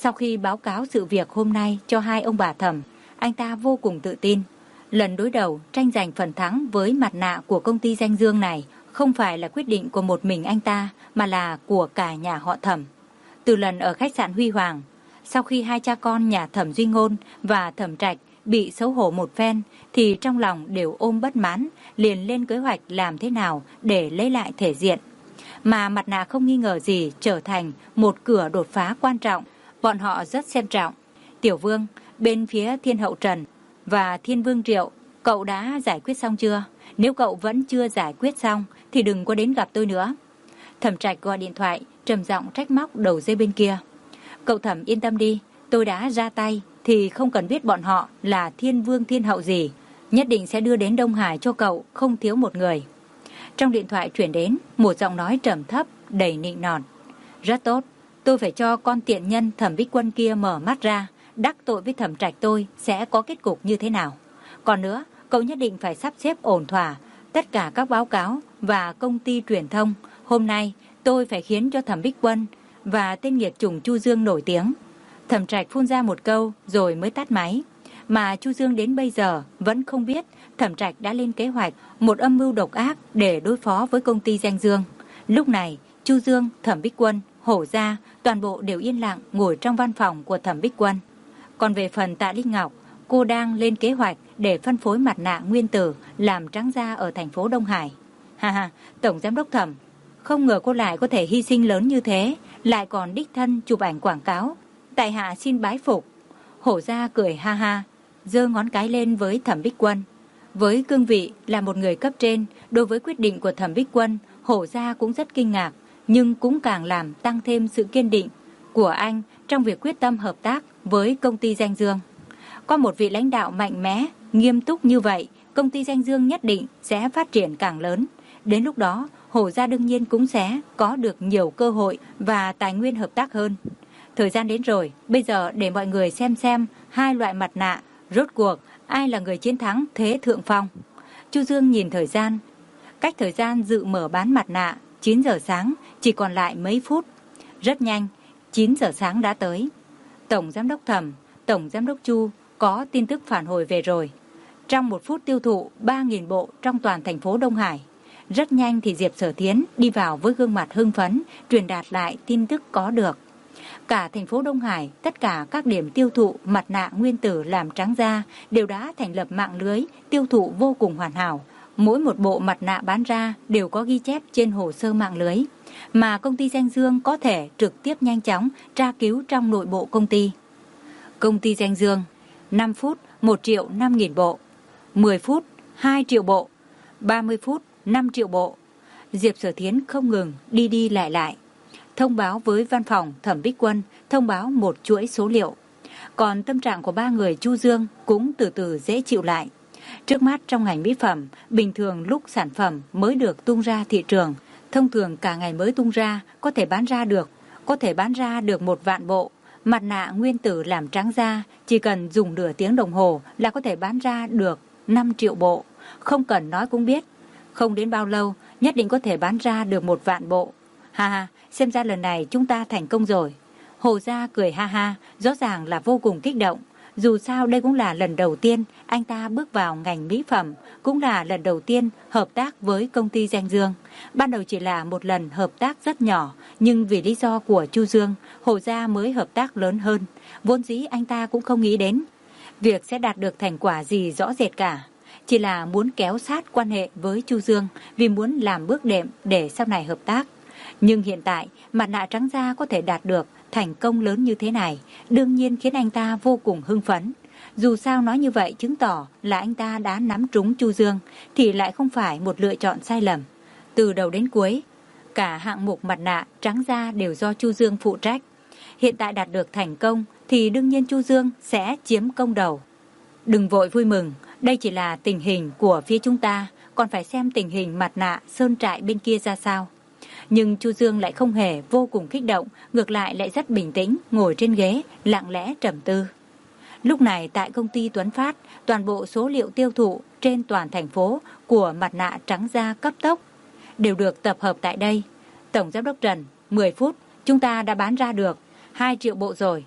Sau khi báo cáo sự việc hôm nay cho hai ông bà Thẩm, anh ta vô cùng tự tin. Lần đối đầu tranh giành phần thắng với mặt nạ của công ty Danh Dương này không phải là quyết định của một mình anh ta mà là của cả nhà họ Thẩm. Từ lần ở khách sạn Huy Hoàng, sau khi hai cha con nhà Thẩm Duy Ngôn và Thẩm Trạch bị xấu hổ một phen thì trong lòng đều ôm bất mãn, liền lên kế hoạch làm thế nào để lấy lại thể diện. Mà mặt nạ không nghi ngờ gì trở thành một cửa đột phá quan trọng, bọn họ rất xem trọng. Tiểu Vương, bên phía Thiên Hậu Trần và Thiên Vương Triệu, cậu đã giải quyết xong chưa? Nếu cậu vẫn chưa giải quyết xong thì đừng có đến gặp tôi nữa. Thẩm Trạch gọi điện thoại, trầm giọng trách móc đầu dây bên kia. Cậu Thẩm yên tâm đi, tôi đã ra tay thì không cần biết bọn họ là Thiên Vương Thiên Hậu gì, nhất định sẽ đưa đến Đông Hải cho cậu không thiếu một người. Trong điện thoại chuyển đến một giọng nói trầm thấp đầy nịnh nọt. Rất tốt, tôi phải cho con tiện nhân Thẩm Bích Quân kia mở mắt ra, đắc tội với Thẩm Trạch tôi sẽ có kết cục như thế nào. Còn nữa, cậu nhất định phải sắp xếp ổn thỏa tất cả các báo cáo và công ty truyền thông. Hôm nay tôi phải khiến cho Thẩm Bích Quân và tên nghiệt chủng Chu Dương nổi tiếng. Thẩm Trạch phun ra một câu rồi mới tắt máy. Mà Chu Dương đến bây giờ vẫn không biết Thẩm Trạch đã lên kế hoạch một âm mưu độc ác để đối phó với công ty Danh Dương. Lúc này Chu Dương, Thẩm Bích Quân, Hổ Gia toàn bộ đều yên lặng ngồi trong văn phòng của Thẩm Bích Quân. Còn về phần Tạ Linh Ngọc, cô đang lên kế hoạch để phân phối mặt nạ nguyên tử làm trắng da ở thành phố Đông Hải. Ha ha, Tổng Giám đốc Thẩm, không ngờ cô lại có thể hy sinh lớn như thế, lại còn đích thân chụp ảnh quảng cáo. Tại hạ xin bái phục. Hổ Gia cười ha ha, giơ ngón cái lên với Thẩm Bích Quân. Với cương vị là một người cấp trên, đối với quyết định của Thẩm Bích Quân, Hổ Gia cũng rất kinh ngạc, nhưng cũng càng làm tăng thêm sự kiên định của anh trong việc quyết tâm hợp tác với công ty Danh Dương. Có một vị lãnh đạo mạnh mẽ, nghiêm túc như vậy, công ty Danh Dương nhất định sẽ phát triển càng lớn. Đến lúc đó, Hổ Gia đương nhiên cũng sẽ có được nhiều cơ hội và tài nguyên hợp tác hơn. Thời gian đến rồi, bây giờ để mọi người xem xem hai loại mặt nạ, rốt cuộc ai là người chiến thắng thế thượng phong. Chu Dương nhìn thời gian, cách thời gian dự mở bán mặt nạ chín giờ sáng chỉ còn lại mấy phút. Rất nhanh, chín giờ sáng đã tới. Tổng Giám đốc Thẩm, Tổng Giám đốc Chu có tin tức phản hồi về rồi. Trong một phút tiêu thụ ba nghìn bộ trong toàn thành phố Đông Hải. Rất nhanh thì Diệp Sở Thiến đi vào với gương mặt hưng phấn, truyền đạt lại tin tức có được. Cả thành phố Đông Hải, tất cả các điểm tiêu thụ mặt nạ nguyên tử làm trắng da đều đã thành lập mạng lưới tiêu thụ vô cùng hoàn hảo. Mỗi một bộ mặt nạ bán ra đều có ghi chép trên hồ sơ mạng lưới, mà công ty Danh Dương có thể trực tiếp nhanh chóng tra cứu trong nội bộ công ty. Công ty Danh Dương, năm phút một triệu năm nghìn bộ, mười phút hai triệu bộ, ba mươi phút năm triệu bộ. Diệp Sở Thiến không ngừng đi đi lại lại, thông báo với văn phòng Thẩm Bích Quân, thông báo một chuỗi số liệu. Còn tâm trạng của ba người Chu Dương cũng từ từ dễ chịu lại. Trước mắt trong ngành mỹ phẩm, bình thường lúc sản phẩm mới được tung ra thị trường, thông thường cả ngày mới tung ra có thể bán ra được, có thể bán ra được một vạn bộ. Mặt nạ nguyên tử làm trắng da chỉ cần dùng nửa tiếng đồng hồ là có thể bán ra được năm triệu bộ. Không cần nói cũng biết, không đến bao lâu nhất định có thể bán ra được một vạn bộ. Ha ha, xem ra lần này chúng ta thành công rồi. Hồ Gia cười ha ha, rõ ràng là vô cùng kích động. Dù sao đây cũng là lần đầu tiên anh ta bước vào ngành mỹ phẩm, cũng là lần đầu tiên hợp tác với công ty Danh Dương. Ban đầu chỉ là một lần hợp tác rất nhỏ, nhưng vì lý do của Chu Dương, Hồ Gia mới hợp tác lớn hơn. Vốn dĩ anh ta cũng không nghĩ đến việc sẽ đạt được thành quả gì rõ rệt cả. Chỉ là muốn kéo sát quan hệ với Chu Dương vì muốn làm bước đệm để sau này hợp tác. Nhưng hiện tại, mặt nạ trắng da có thể đạt được thành công lớn như thế này, đương nhiên khiến anh ta vô cùng hưng phấn. Dù sao nói như vậy chứng tỏ là anh ta đã nắm trúng Chu Dương, thì lại không phải một lựa chọn sai lầm. Từ đầu đến cuối, cả hạng mục mặt nạ trắng da đều do Chu Dương phụ trách. Hiện tại đạt được thành công thì đương nhiên Chu Dương sẽ chiếm công đầu. Đừng vội vui mừng, đây chỉ là tình hình của phía chúng ta, còn phải xem tình hình mặt nạ sơn trại bên kia ra sao. Nhưng Chu Dương lại không hề vô cùng kích động, ngược lại lại rất bình tĩnh, ngồi trên ghế, lặng lẽ trầm tư. Lúc này tại công ty Tuấn Phát, toàn bộ số liệu tiêu thụ trên toàn thành phố của mặt nạ trắng da cấp tốc đều được tập hợp tại đây. Tổng Giám đốc Trần, mười phút, chúng ta đã bán ra được hai triệu bộ rồi.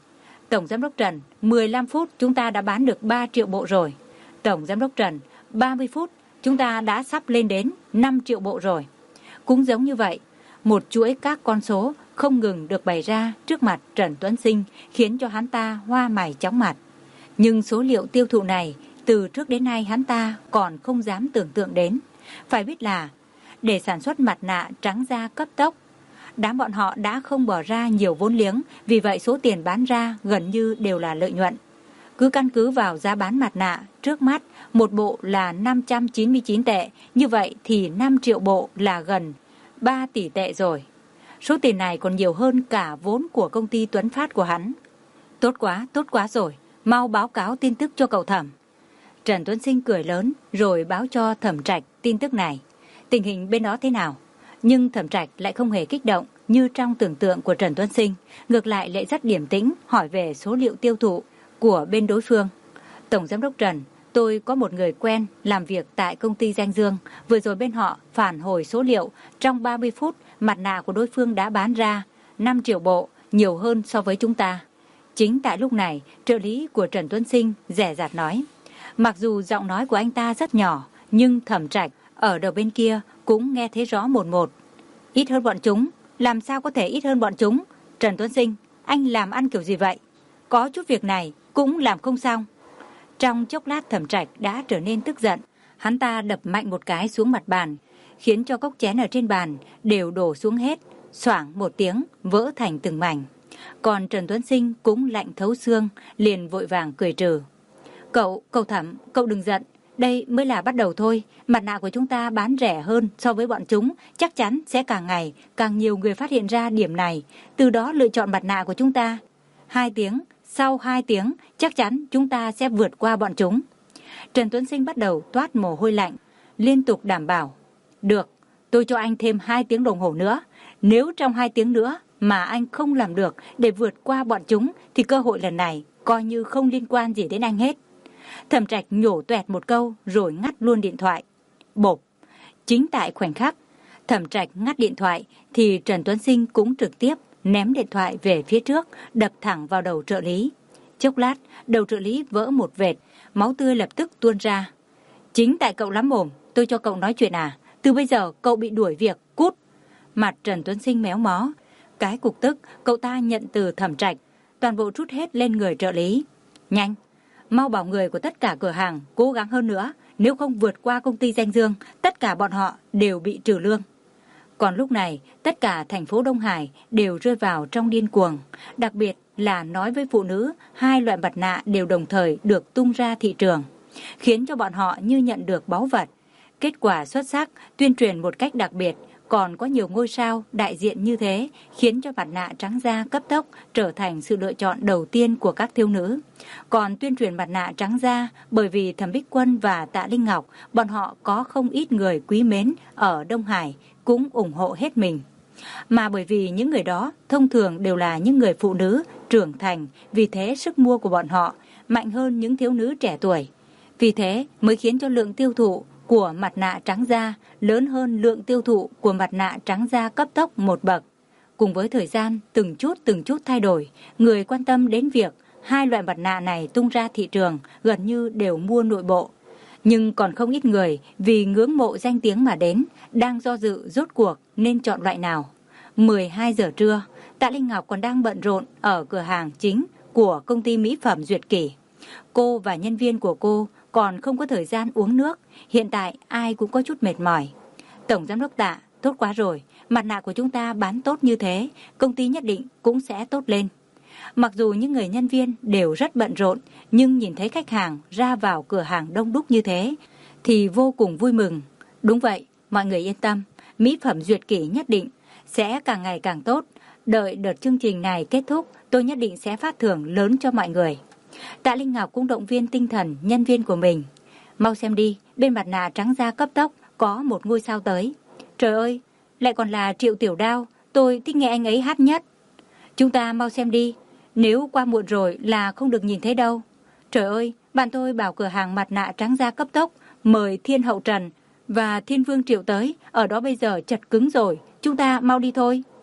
Tổng Giám đốc Trần, mười lăm phút chúng ta đã bán được ba triệu bộ rồi. Tổng Giám đốc Trần, ba mươi phút chúng ta đã sắp lên đến năm triệu bộ rồi. Cũng giống như vậy, một chuỗi các con số không ngừng được bày ra trước mặt Trần Tuấn Sinh khiến cho hắn ta hoa mày chóng mặt. Nhưng số liệu tiêu thụ này từ trước đến nay hắn ta còn không dám tưởng tượng đến. Phải biết là để sản xuất mặt nạ trắng da cấp tốc, đám bọn họ đã không bỏ ra nhiều vốn liếng, vì vậy số tiền bán ra gần như đều là lợi nhuận. Cứ căn cứ vào giá bán mặt nạ trước mắt, một bộ là năm trăm chín mươi chín tệ, như vậy thì năm triệu bộ là gần ba tỷ tệ rồi. Số tiền này còn nhiều hơn cả vốn của công ty Tuấn Phát của hắn. Tốt quá, tốt quá rồi, mau báo cáo tin tức cho cậu Thẩm. Trần Tuấn Sinh cười lớn rồi báo cho Thẩm Trạch tin tức này. Tình hình bên đó thế nào? Nhưng Thẩm Trạch lại không hề kích động như trong tưởng tượng của Trần Tuấn Sinh, ngược lại lại rất điềm tĩnh hỏi về số liệu tiêu thụ của bên đối phương. Tổng Giám đốc Trần, tôi có một người quen làm việc tại công ty Danh Dương, vừa rồi bên họ phản hồi số liệu, trong ba mươi phút mặt nạ của đối phương đã bán ra năm triệu bộ, nhiều hơn so với chúng ta. Chính tại lúc này, trợ lý của Trần Tuấn Sinh dè dặt nói. Mặc dù giọng nói của anh ta rất nhỏ, nhưng Thẩm Trạch ở đầu bên kia cũng nghe thấy rõ một một. Ít hơn bọn chúng, làm sao có thể ít hơn bọn chúng? Trần Tuấn Sinh, anh làm ăn kiểu gì vậy? Có chút việc này cũng làm không xong. Trong chốc lát Thẩm Trạch đã trở nên tức giận, hắn ta đập mạnh một cái xuống mặt bàn, khiến cho cốc chén ở trên bàn đều đổ xuống hết, xoảng một tiếng vỡ thành từng mảnh. Còn Trần Tuấn Sinh cũng lạnh thấu xương, liền vội vàng cười trừ. Cậu, cậu Thẩm, cậu đừng giận, đây mới là bắt đầu thôi. Mặt nạ của chúng ta bán rẻ hơn so với bọn chúng, chắc chắn sẽ càng ngày càng nhiều người phát hiện ra điểm này, từ đó lựa chọn mặt nạ của chúng ta. Hai tiếng, sau hai tiếng, chắc chắn chúng ta sẽ vượt qua bọn chúng. Trần Tuấn Sinh bắt đầu toát mồ hôi lạnh, liên tục đảm bảo. Được, tôi cho anh thêm hai tiếng đồng hồ nữa. Nếu trong hai tiếng nữa mà anh không làm được để vượt qua bọn chúng, thì cơ hội lần này coi như không liên quan gì đến anh hết. Thẩm Trạch nhổ toẹt một câu rồi ngắt luôn điện thoại. Bộp. Chính tại khoảnh khắc Thẩm Trạch ngắt điện thoại thì Trần Tuấn Sinh cũng trực tiếp ném điện thoại về phía trước, đập thẳng vào đầu trợ lý. Chốc lát, đầu trợ lý vỡ một vệt, máu tươi lập tức tuôn ra. Chính tại cậu lắm mồm, tôi cho cậu nói chuyện à? Từ bây giờ cậu bị đuổi việc, cút. Mặt Trần Tuấn Sinh méo mó. Cái cục tức cậu ta nhận từ Thẩm Trạch, toàn bộ trút hết lên người trợ lý. Nhanh, mau bảo người của tất cả cửa hàng cố gắng hơn nữa, nếu không vượt qua công ty Danh Dương, tất cả bọn họ đều bị trừ lương. Còn lúc này, tất cả thành phố Đông Hải đều rơi vào trong điên cuồng, đặc biệt là nói với phụ nữ, hai loại mặt nạ đều đồng thời được tung ra thị trường, khiến cho bọn họ như nhận được báu vật. Kết quả xuất sắc, tuyên truyền một cách đặc biệt, còn có nhiều ngôi sao đại diện như thế, khiến cho mặt nạ trắng da cấp tốc trở thành sự lựa chọn đầu tiên của các thiếu nữ. Còn tuyên truyền mặt nạ trắng da, bởi vì Thẩm Bích Quân và Tạ Linh Ngọc, bọn họ có không ít người quý mến ở Đông Hải, cũng ủng hộ hết mình. Mà bởi vì những người đó thông thường đều là những người phụ nữ trưởng thành, vì thế sức mua của bọn họ mạnh hơn những thiếu nữ trẻ tuổi. Vì thế mới khiến cho lượng tiêu thụ của mặt nạ trắng da lớn hơn lượng tiêu thụ của mặt nạ trắng da cấp tốc một bậc. Cùng với thời gian từng chút từng chút thay đổi, người quan tâm đến việc hai loại mặt nạ này tung ra thị trường gần như đều mua nội bộ. Nhưng còn không ít người vì ngưỡng mộ danh tiếng mà đến, đang do dự rốt cuộc nên chọn loại nào. mười hai giờ trưa, Tạ Linh Ngọc còn đang bận rộn ở cửa hàng chính của công ty mỹ phẩm Duyệt Kỷ. Cô và nhân viên của cô còn không có thời gian uống nước, hiện tại ai cũng có chút mệt mỏi. Tổng Giám đốc Tạ, tốt quá rồi, mặt nạ của chúng ta bán tốt như thế, công ty nhất định cũng sẽ tốt lên. Mặc dù những người nhân viên đều rất bận rộn, nhưng nhìn thấy khách hàng ra vào cửa hàng đông đúc như thế, thì vô cùng vui mừng. Đúng vậy, mọi người yên tâm, mỹ phẩm Duyệt Kỷ nhất định sẽ càng ngày càng tốt. Đợi đợt chương trình này kết thúc, tôi nhất định sẽ phát thưởng lớn cho mọi người. Tạ Linh Ngọc cũng động viên tinh thần nhân viên của mình. Mau xem đi, bên mặt nạ trắng da cấp tốc có một ngôi sao tới. Trời ơi, lại còn là Triệu Tiểu Đao, tôi thích nghe anh ấy hát nhất. Chúng ta mau xem đi, nếu qua muộn rồi là không được nhìn thấy đâu. Trời ơi, bạn tôi bảo cửa hàng mặt nạ trắng da cấp tốc mời Thiên Hậu Trần và Thiên Vương Triệu tới, ở đó bây giờ chật cứng rồi, chúng ta mau đi thôi.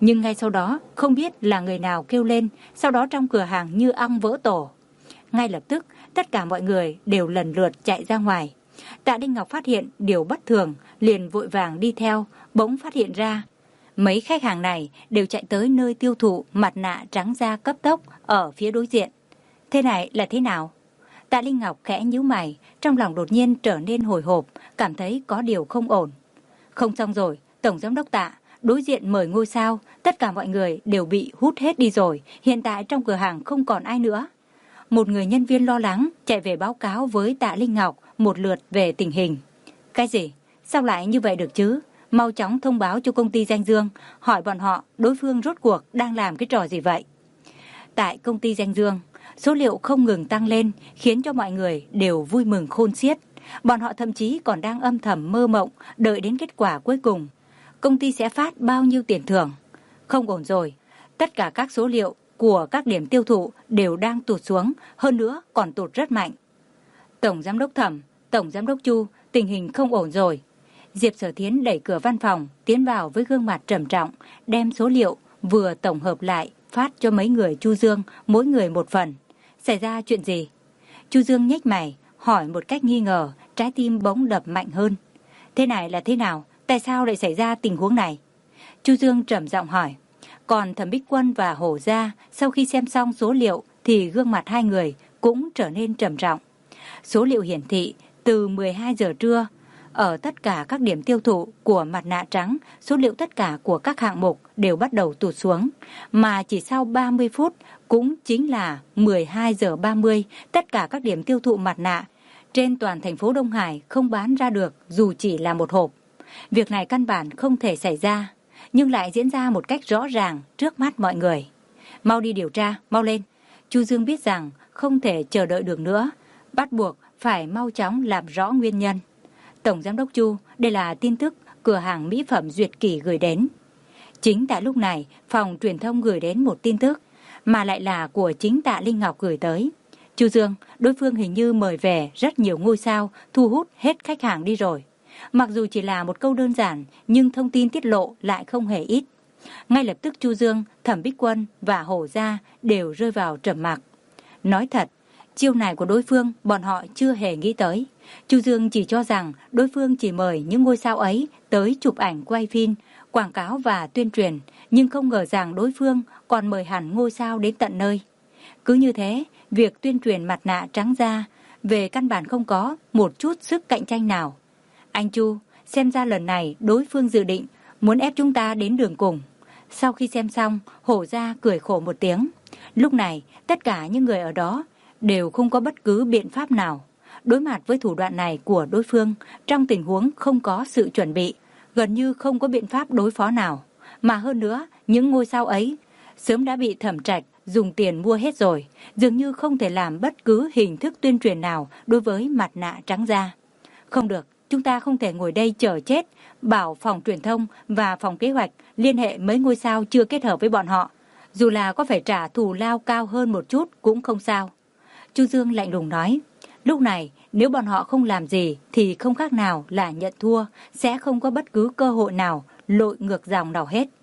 Nhưng ngay sau đó, không biết là người nào kêu lên, sau đó trong cửa hàng như ong vỡ tổ. Ngay lập tức, tất cả mọi người đều lần lượt chạy ra ngoài. Tạ Đinh Ngọc phát hiện điều bất thường, liền vội vàng đi theo, bỗng phát hiện ra. Mấy khách hàng này đều chạy tới nơi tiêu thụ mặt nạ trắng da cấp tốc ở phía đối diện. Thế này là thế nào? Tạ Linh Ngọc khẽ nhíu mày, trong lòng đột nhiên trở nên hồi hộp, cảm thấy có điều không ổn. Không xong rồi, Tổng Giám đốc Tạ, đối diện mời ngôi sao, tất cả mọi người đều bị hút hết đi rồi, hiện tại trong cửa hàng không còn ai nữa. Một người nhân viên lo lắng chạy về báo cáo với Tạ Linh Ngọc một lượt về tình hình. Cái gì? Sao lại như vậy được chứ? Mau chóng thông báo cho công ty Danh Dương, hỏi bọn họ đối phương rốt cuộc đang làm cái trò gì vậy. Tại công ty Danh Dương, số liệu không ngừng tăng lên khiến cho mọi người đều vui mừng khôn xiết. Bọn họ thậm chí còn đang âm thầm mơ mộng đợi đến kết quả cuối cùng. Công ty sẽ phát bao nhiêu tiền thưởng? Không ổn rồi. Tất cả các số liệu của các điểm tiêu thụ đều đang tụt xuống, hơn nữa còn tụt rất mạnh. Tổng Giám đốc Thẩm, Tổng Giám đốc Chu, tình hình không ổn rồi. Diệp Sở Thiến đẩy cửa văn phòng, tiến vào với gương mặt trầm trọng, đem số liệu vừa tổng hợp lại, phát cho mấy người Chu Dương, mỗi người một phần. Xảy ra chuyện gì? Chu Dương nhếch mày, hỏi một cách nghi ngờ, trái tim bỗng đập mạnh hơn. Thế này là thế nào? Tại sao lại xảy ra tình huống này? Chu Dương trầm giọng hỏi. Còn Thẩm Bích Quân và Hổ Gia, sau khi xem xong số liệu thì gương mặt hai người cũng trở nên trầm trọng. Số liệu hiển thị từ mười hai giờ trưa, ở tất cả các điểm tiêu thụ của mặt nạ trắng, số liệu tất cả của các hạng mục đều bắt đầu tụt xuống. Mà chỉ sau ba mươi phút, cũng chính là mười hai giờ ba mươi, tất cả các điểm tiêu thụ mặt nạ trên toàn thành phố Đông Hải không bán ra được dù chỉ là một hộp. Việc này căn bản không thể xảy ra, nhưng lại diễn ra một cách rõ ràng trước mắt mọi người. Mau đi điều tra, mau lên. Chu Dương biết rằng không thể chờ đợi được nữa, bắt buộc phải mau chóng làm rõ nguyên nhân. Tổng Giám đốc Chu, đây là tin tức cửa hàng mỹ phẩm Duyệt Kỷ gửi đến. Chính tại lúc này, phòng truyền thông gửi đến một tin tức, mà lại là của chính Tạ Linh Ngọc gửi tới. Chu Dương, đối phương hình như mời về rất nhiều ngôi sao, thu hút hết khách hàng đi rồi. Mặc dù chỉ là một câu đơn giản, nhưng thông tin tiết lộ lại không hề ít. Ngay lập tức Chu Dương, Thẩm Bích Quân và Hổ Gia đều rơi vào trầm mặc. Nói thật, chiêu này của đối phương bọn họ chưa hề nghĩ tới. Chu Dương chỉ cho rằng đối phương chỉ mời những ngôi sao ấy tới chụp ảnh quay phim, quảng cáo và tuyên truyền, nhưng không ngờ rằng đối phương còn mời hẳn ngôi sao đến tận nơi. Cứ như thế, việc tuyên truyền mặt nạ trắng da về căn bản không có một chút sức cạnh tranh nào. Anh Chu, xem ra lần này đối phương dự định muốn ép chúng ta đến đường cùng. Sau khi xem xong, Hổ Gia cười khổ một tiếng. Lúc này, tất cả những người ở đó đều không có bất cứ biện pháp nào. Đối mặt với thủ đoạn này của đối phương, trong tình huống không có sự chuẩn bị, gần như không có biện pháp đối phó nào. Mà hơn nữa, những ngôi sao ấy sớm đã bị Thẩm Trạch dùng tiền mua hết rồi, dường như không thể làm bất cứ hình thức tuyên truyền nào đối với mặt nạ trắng da. Không được, chúng ta không thể ngồi đây chờ chết, bảo phòng truyền thông và phòng kế hoạch liên hệ mấy ngôi sao chưa kết hợp với bọn họ. Dù là có phải trả thù lao cao hơn một chút cũng không sao. Chu Dương lạnh lùng nói, lúc này nếu bọn họ không làm gì thì không khác nào là nhận thua, sẽ không có bất cứ cơ hội nào lội ngược dòng nào hết.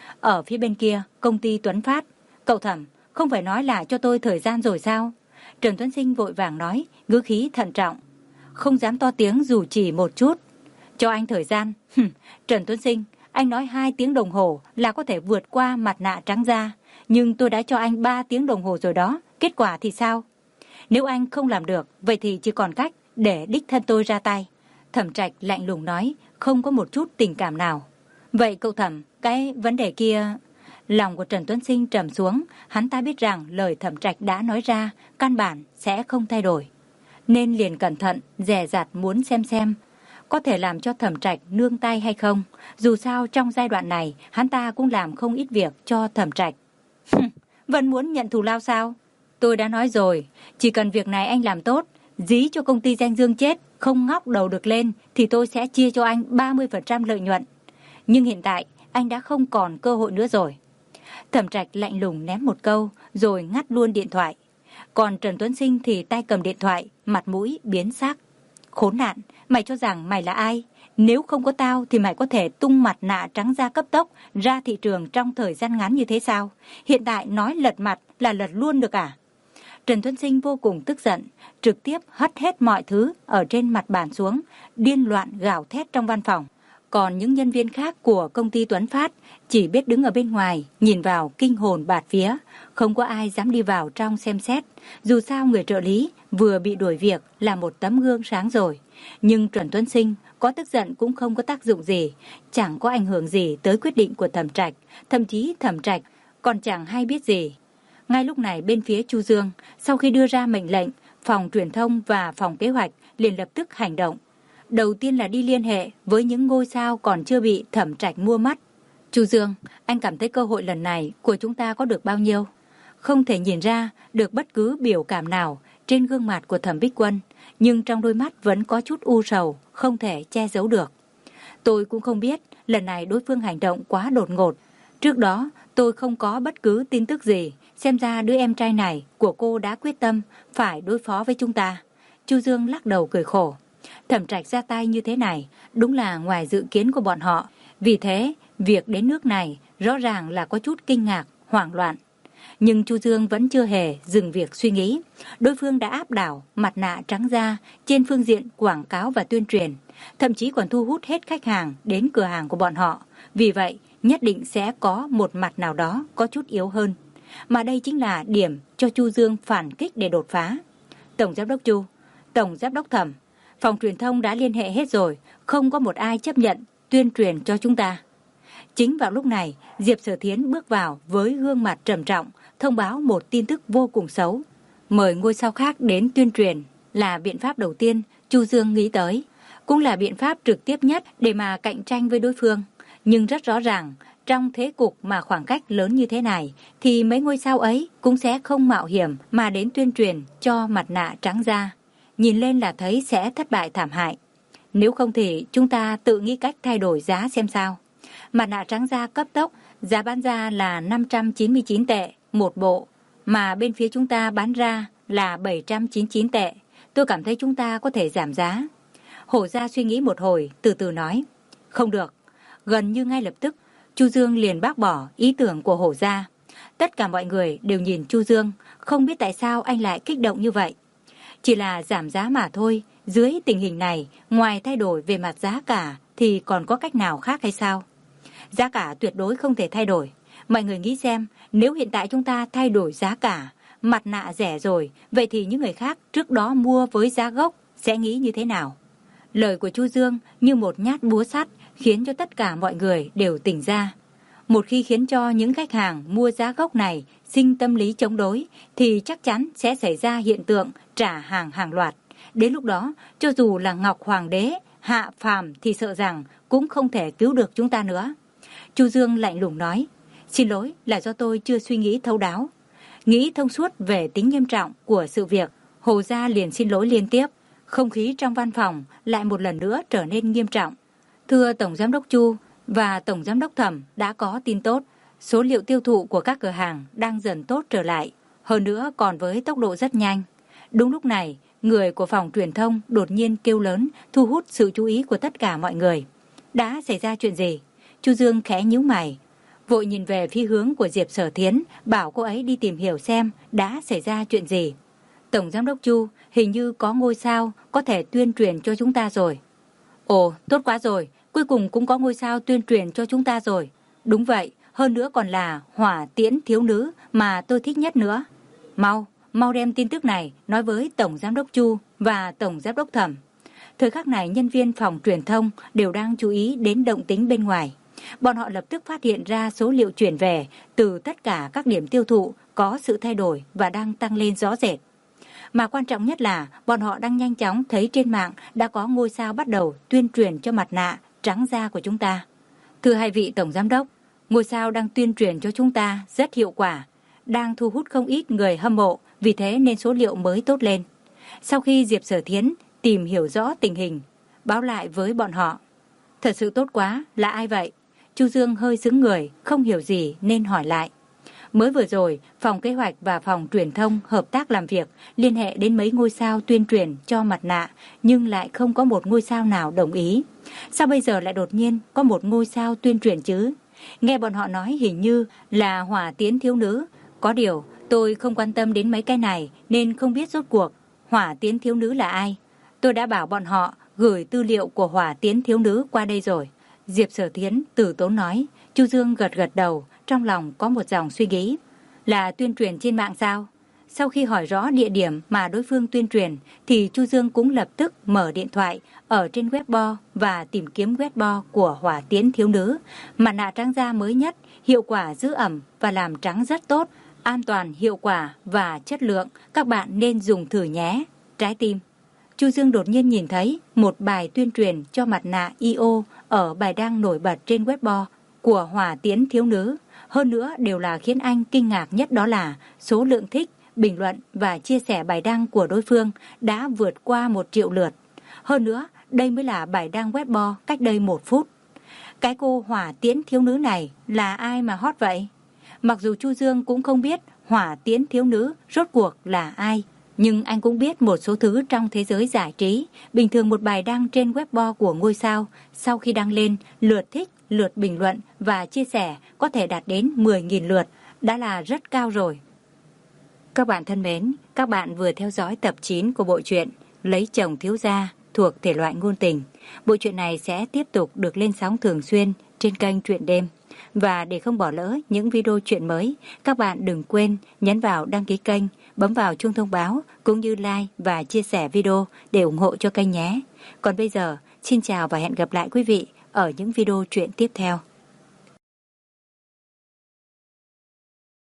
Ở phía bên kia, công ty Tuấn Phát, cậu Thẩm, không phải nói là cho tôi thời gian rồi sao? Trần Tuấn Sinh vội vàng nói, ngữ khí thận trọng, không dám to tiếng dù chỉ một chút. Cho anh thời gian. Trần Tuấn Sinh, anh nói hai tiếng đồng hồ là có thể vượt qua mặt nạ trắng da, nhưng tôi đã cho anh ba tiếng đồng hồ rồi đó, kết quả thì sao? Nếu anh không làm được, vậy thì chỉ còn cách để đích thân tôi ra tay. Thẩm Trạch lạnh lùng nói, không có một chút tình cảm nào. Vậy cậu Thẩm, cái vấn đề kia... Lòng của Trần Tuấn Sinh trầm xuống, hắn ta biết rằng lời Thẩm Trạch đã nói ra căn bản sẽ không thay đổi. Nên liền cẩn thận, dè dặt muốn xem xem có thể làm cho Thẩm Trạch nương tay hay không. Dù sao trong giai đoạn này hắn ta cũng làm không ít việc cho Thẩm Trạch. Vẫn muốn nhận thù lao sao? Tôi đã nói rồi, chỉ cần việc này anh làm tốt, dí cho công ty Danh Dương chết, không ngóc đầu được lên thì tôi sẽ chia cho anh ba mươi phần trăm lợi nhuận. Nhưng hiện tại anh đã không còn cơ hội nữa rồi. Thẩm Trạch lạnh lùng ném một câu rồi ngắt luôn điện thoại. Còn Trần Tuấn Sinh thì tay cầm điện thoại, mặt mũi biến sắc. Khốn nạn, mày cho rằng mày là ai? Nếu không có tao thì mày có thể tung mặt nạ trắng da cấp tốc ra thị trường trong thời gian ngắn như thế sao? Hiện tại nói lật mặt là lật luôn được à? Trần Tuấn Sinh vô cùng tức giận, trực tiếp hất hết mọi thứ ở trên mặt bàn xuống, điên loạn gào thét trong văn phòng. Còn những nhân viên khác của công ty Tuấn Phát chỉ biết đứng ở bên ngoài, nhìn vào kinh hồn bạt vía, không có ai dám đi vào trong xem xét. Dù sao người trợ lý vừa bị đuổi việc là một tấm gương sáng rồi. Nhưng Trần Tuấn Sinh có tức giận cũng không có tác dụng gì, chẳng có ảnh hưởng gì tới quyết định của Thẩm Trạch, thậm chí Thẩm Trạch còn chẳng hay biết gì. Ngay lúc này bên phía Chu Dương, sau khi đưa ra mệnh lệnh, phòng truyền thông và phòng kế hoạch liền lập tức hành động. Đầu tiên là đi liên hệ với những ngôi sao còn chưa bị Thẩm Trạch mua mắt. Chu Dương, anh cảm thấy cơ hội lần này của chúng ta có được bao nhiêu? Không thể nhìn ra được bất cứ biểu cảm nào trên gương mặt của Thẩm Bích Quân, nhưng trong đôi mắt vẫn có chút u sầu, không thể che giấu được. Tôi cũng không biết lần này đối phương hành động quá đột ngột. Trước đó tôi không có bất cứ tin tức gì, xem ra đứa em trai này của cô đã quyết tâm phải đối phó với chúng ta. Chu Dương lắc đầu cười khổ. Thẩm Trạch ra tay như thế này đúng là ngoài dự kiến của bọn họ. Vì thế, việc đến nước này rõ ràng là có chút kinh ngạc, hoảng loạn. Nhưng Chu Dương vẫn chưa hề dừng việc suy nghĩ. Đối phương đã áp đảo mặt nạ trắng da trên phương diện quảng cáo và tuyên truyền, thậm chí còn thu hút hết khách hàng đến cửa hàng của bọn họ. Vì vậy, nhất định sẽ có một mặt nào đó có chút yếu hơn. Mà đây chính là điểm cho Chu Dương phản kích để đột phá. Tổng Giám đốc Chu, Tổng Giám đốc Thẩm, phòng truyền thông đã liên hệ hết rồi, không có một ai chấp nhận tuyên truyền cho chúng ta. Chính vào lúc này, Diệp Sở Thiến bước vào với gương mặt trầm trọng, thông báo một tin tức vô cùng xấu. Mời ngôi sao khác đến tuyên truyền là biện pháp đầu tiên Chu Dương nghĩ tới, cũng là biện pháp trực tiếp nhất để mà cạnh tranh với đối phương. Nhưng rất rõ ràng, trong thế cục mà khoảng cách lớn như thế này, thì mấy ngôi sao ấy cũng sẽ không mạo hiểm mà đến tuyên truyền cho mặt nạ trắng da. Nhìn lên là thấy sẽ thất bại thảm hại. Nếu không thì chúng ta tự nghĩ cách thay đổi giá xem sao. Mặt nạ trắng da cấp tốc, giá bán ra là năm trăm chín mươi chín tệ một bộ, mà bên phía chúng ta bán ra là bảy trăm chín mươi chín tệ. Tôi cảm thấy chúng ta có thể giảm giá. Hổ Gia suy nghĩ một hồi, từ từ nói. Không được. Gần như ngay lập tức, Chu Dương liền bác bỏ ý tưởng của Hổ Gia. Tất cả mọi người đều nhìn Chu Dương, không biết tại sao anh lại kích động như vậy. Chỉ là giảm giá mà thôi, dưới tình hình này, ngoài thay đổi về mặt giá cả thì còn có cách nào khác hay sao? Giá cả tuyệt đối không thể thay đổi. Mọi người nghĩ xem, nếu hiện tại chúng ta thay đổi giá cả, mặt nạ rẻ rồi, vậy thì những người khác trước đó mua với giá gốc sẽ nghĩ như thế nào? Lời của Chu Dương như một nhát búa sắt khiến cho tất cả mọi người đều tỉnh ra. Một khi khiến cho những khách hàng mua giá gốc này sinh tâm lý chống đối thì chắc chắn sẽ xảy ra hiện tượng trả hàng hàng loạt. Đến lúc đó, cho dù là Ngọc Hoàng đế, hạ phàm thì sợ rằng cũng không thể cứu được chúng ta nữa. Chu Dương lạnh lùng nói, xin lỗi là do tôi chưa suy nghĩ thấu đáo. Nghĩ thông suốt về tính nghiêm trọng của sự việc, Hồ Gia liền xin lỗi liên tiếp. Không khí trong văn phòng lại một lần nữa trở nên nghiêm trọng. Thưa Tổng Giám đốc Chu và Tổng Giám đốc Thẩm đã có tin tốt. Số liệu tiêu thụ của các cửa hàng đang dần tốt trở lại. Hơn nữa còn với tốc độ rất nhanh. Đúng lúc này, người của phòng truyền thông đột nhiên kêu lớn, thu hút sự chú ý của tất cả mọi người. Đã xảy ra chuyện gì? Chu Dương khẽ nhíu mày, vội nhìn về phía hướng của Diệp Sở Thiến, bảo cô ấy đi tìm hiểu xem đã xảy ra chuyện gì. Tổng Giám đốc Chu, hình như có ngôi sao có thể tuyên truyền cho chúng ta rồi. Ồ, tốt quá rồi, cuối cùng cũng có ngôi sao tuyên truyền cho chúng ta rồi. Đúng vậy, hơn nữa còn là hỏa tiễn thiếu nữ mà tôi thích nhất nữa. Mau, mau đem tin tức này nói với Tổng Giám đốc Chu và Tổng Giám đốc Thẩm. Thời khắc này nhân viên phòng truyền thông đều đang chú ý đến động tĩnh bên ngoài. Bọn họ lập tức phát hiện ra số liệu chuyển về từ tất cả các điểm tiêu thụ có sự thay đổi và đang tăng lên rõ rệt. Mà quan trọng nhất là bọn họ đang nhanh chóng thấy trên mạng đã có ngôi sao bắt đầu tuyên truyền cho mặt nạ trắng da của chúng ta. Thưa hai vị Tổng Giám đốc, ngôi sao đang tuyên truyền cho chúng ta rất hiệu quả, đang thu hút không ít người hâm mộ, vì thế nên số liệu mới tốt lên. Sau khi Diệp Sở Thiến tìm hiểu rõ tình hình, báo lại với bọn họ. Thật sự tốt quá, là ai vậy? Chu Dương hơi sững người, không hiểu gì nên hỏi lại. Mới vừa rồi, phòng kế hoạch và phòng truyền thông hợp tác làm việc, liên hệ đến mấy ngôi sao tuyên truyền cho mặt nạ, nhưng lại không có một ngôi sao nào đồng ý. Sao bây giờ lại đột nhiên có một ngôi sao tuyên truyền chứ? Nghe bọn họ nói hình như là Hỏa Tiến thiếu nữ. Có điều, tôi không quan tâm đến mấy cái này nên không biết rốt cuộc Hỏa Tiến thiếu nữ là ai. Tôi đã bảo bọn họ gửi tư liệu của Hỏa Tiến thiếu nữ qua đây rồi. Diệp Sở Thiến từ tốn nói. Chu Dương gật gật đầu, trong lòng có một dòng suy nghĩ. Là tuyên truyền trên mạng sao? Sau khi hỏi rõ địa điểm mà đối phương tuyên truyền, thì Chu Dương cũng lập tức mở điện thoại ở trên Weibo và tìm kiếm Weibo của Hỏa Tiến thiếu nữ. Mặt nạ trắng da mới nhất, hiệu quả giữ ẩm và làm trắng rất tốt, an toàn, hiệu quả và chất lượng. Các bạn nên dùng thử nhé. Trái tim. Chu Dương đột nhiên nhìn thấy một bài tuyên truyền cho mặt nạ i ô ở bài đăng nổi bật trên Weibo của Hỏa Tiến thiếu nữ. Hơn nữa đều là khiến anh kinh ngạc nhất, đó là số lượng thích, bình luận và chia sẻ bài đăng của đối phương đã vượt qua một triệu lượt. Hơn nữa, đây mới là bài đăng Weibo cách đây một phút. Cái cô Hỏa Tiến thiếu nữ này là ai mà hot vậy? Mặc dù Chu Dương cũng không biết Hỏa Tiến thiếu nữ rốt cuộc là ai, nhưng anh cũng biết một số thứ trong thế giới giải trí. Bình thường một bài đăng trên Weibo của ngôi sao, sau khi đăng lên, lượt thích, lượt bình luận và chia sẻ có thể đạt đến mười nghìn lượt, đã là rất cao rồi. Các bạn thân mến, các bạn vừa theo dõi tập chín của bộ truyện Lấy chồng thiếu gia thuộc thể loại ngôn tình. Bộ truyện này sẽ tiếp tục được lên sóng thường xuyên trên kênh Truyện Đêm. Và để không bỏ lỡ những video truyện mới, các bạn đừng quên nhấn vào đăng ký kênh, bấm vào chuông thông báo cũng như like và chia sẻ video để ủng hộ cho kênh nhé. Còn bây giờ, xin chào và hẹn gặp lại quý vị ở những video truyện tiếp theo.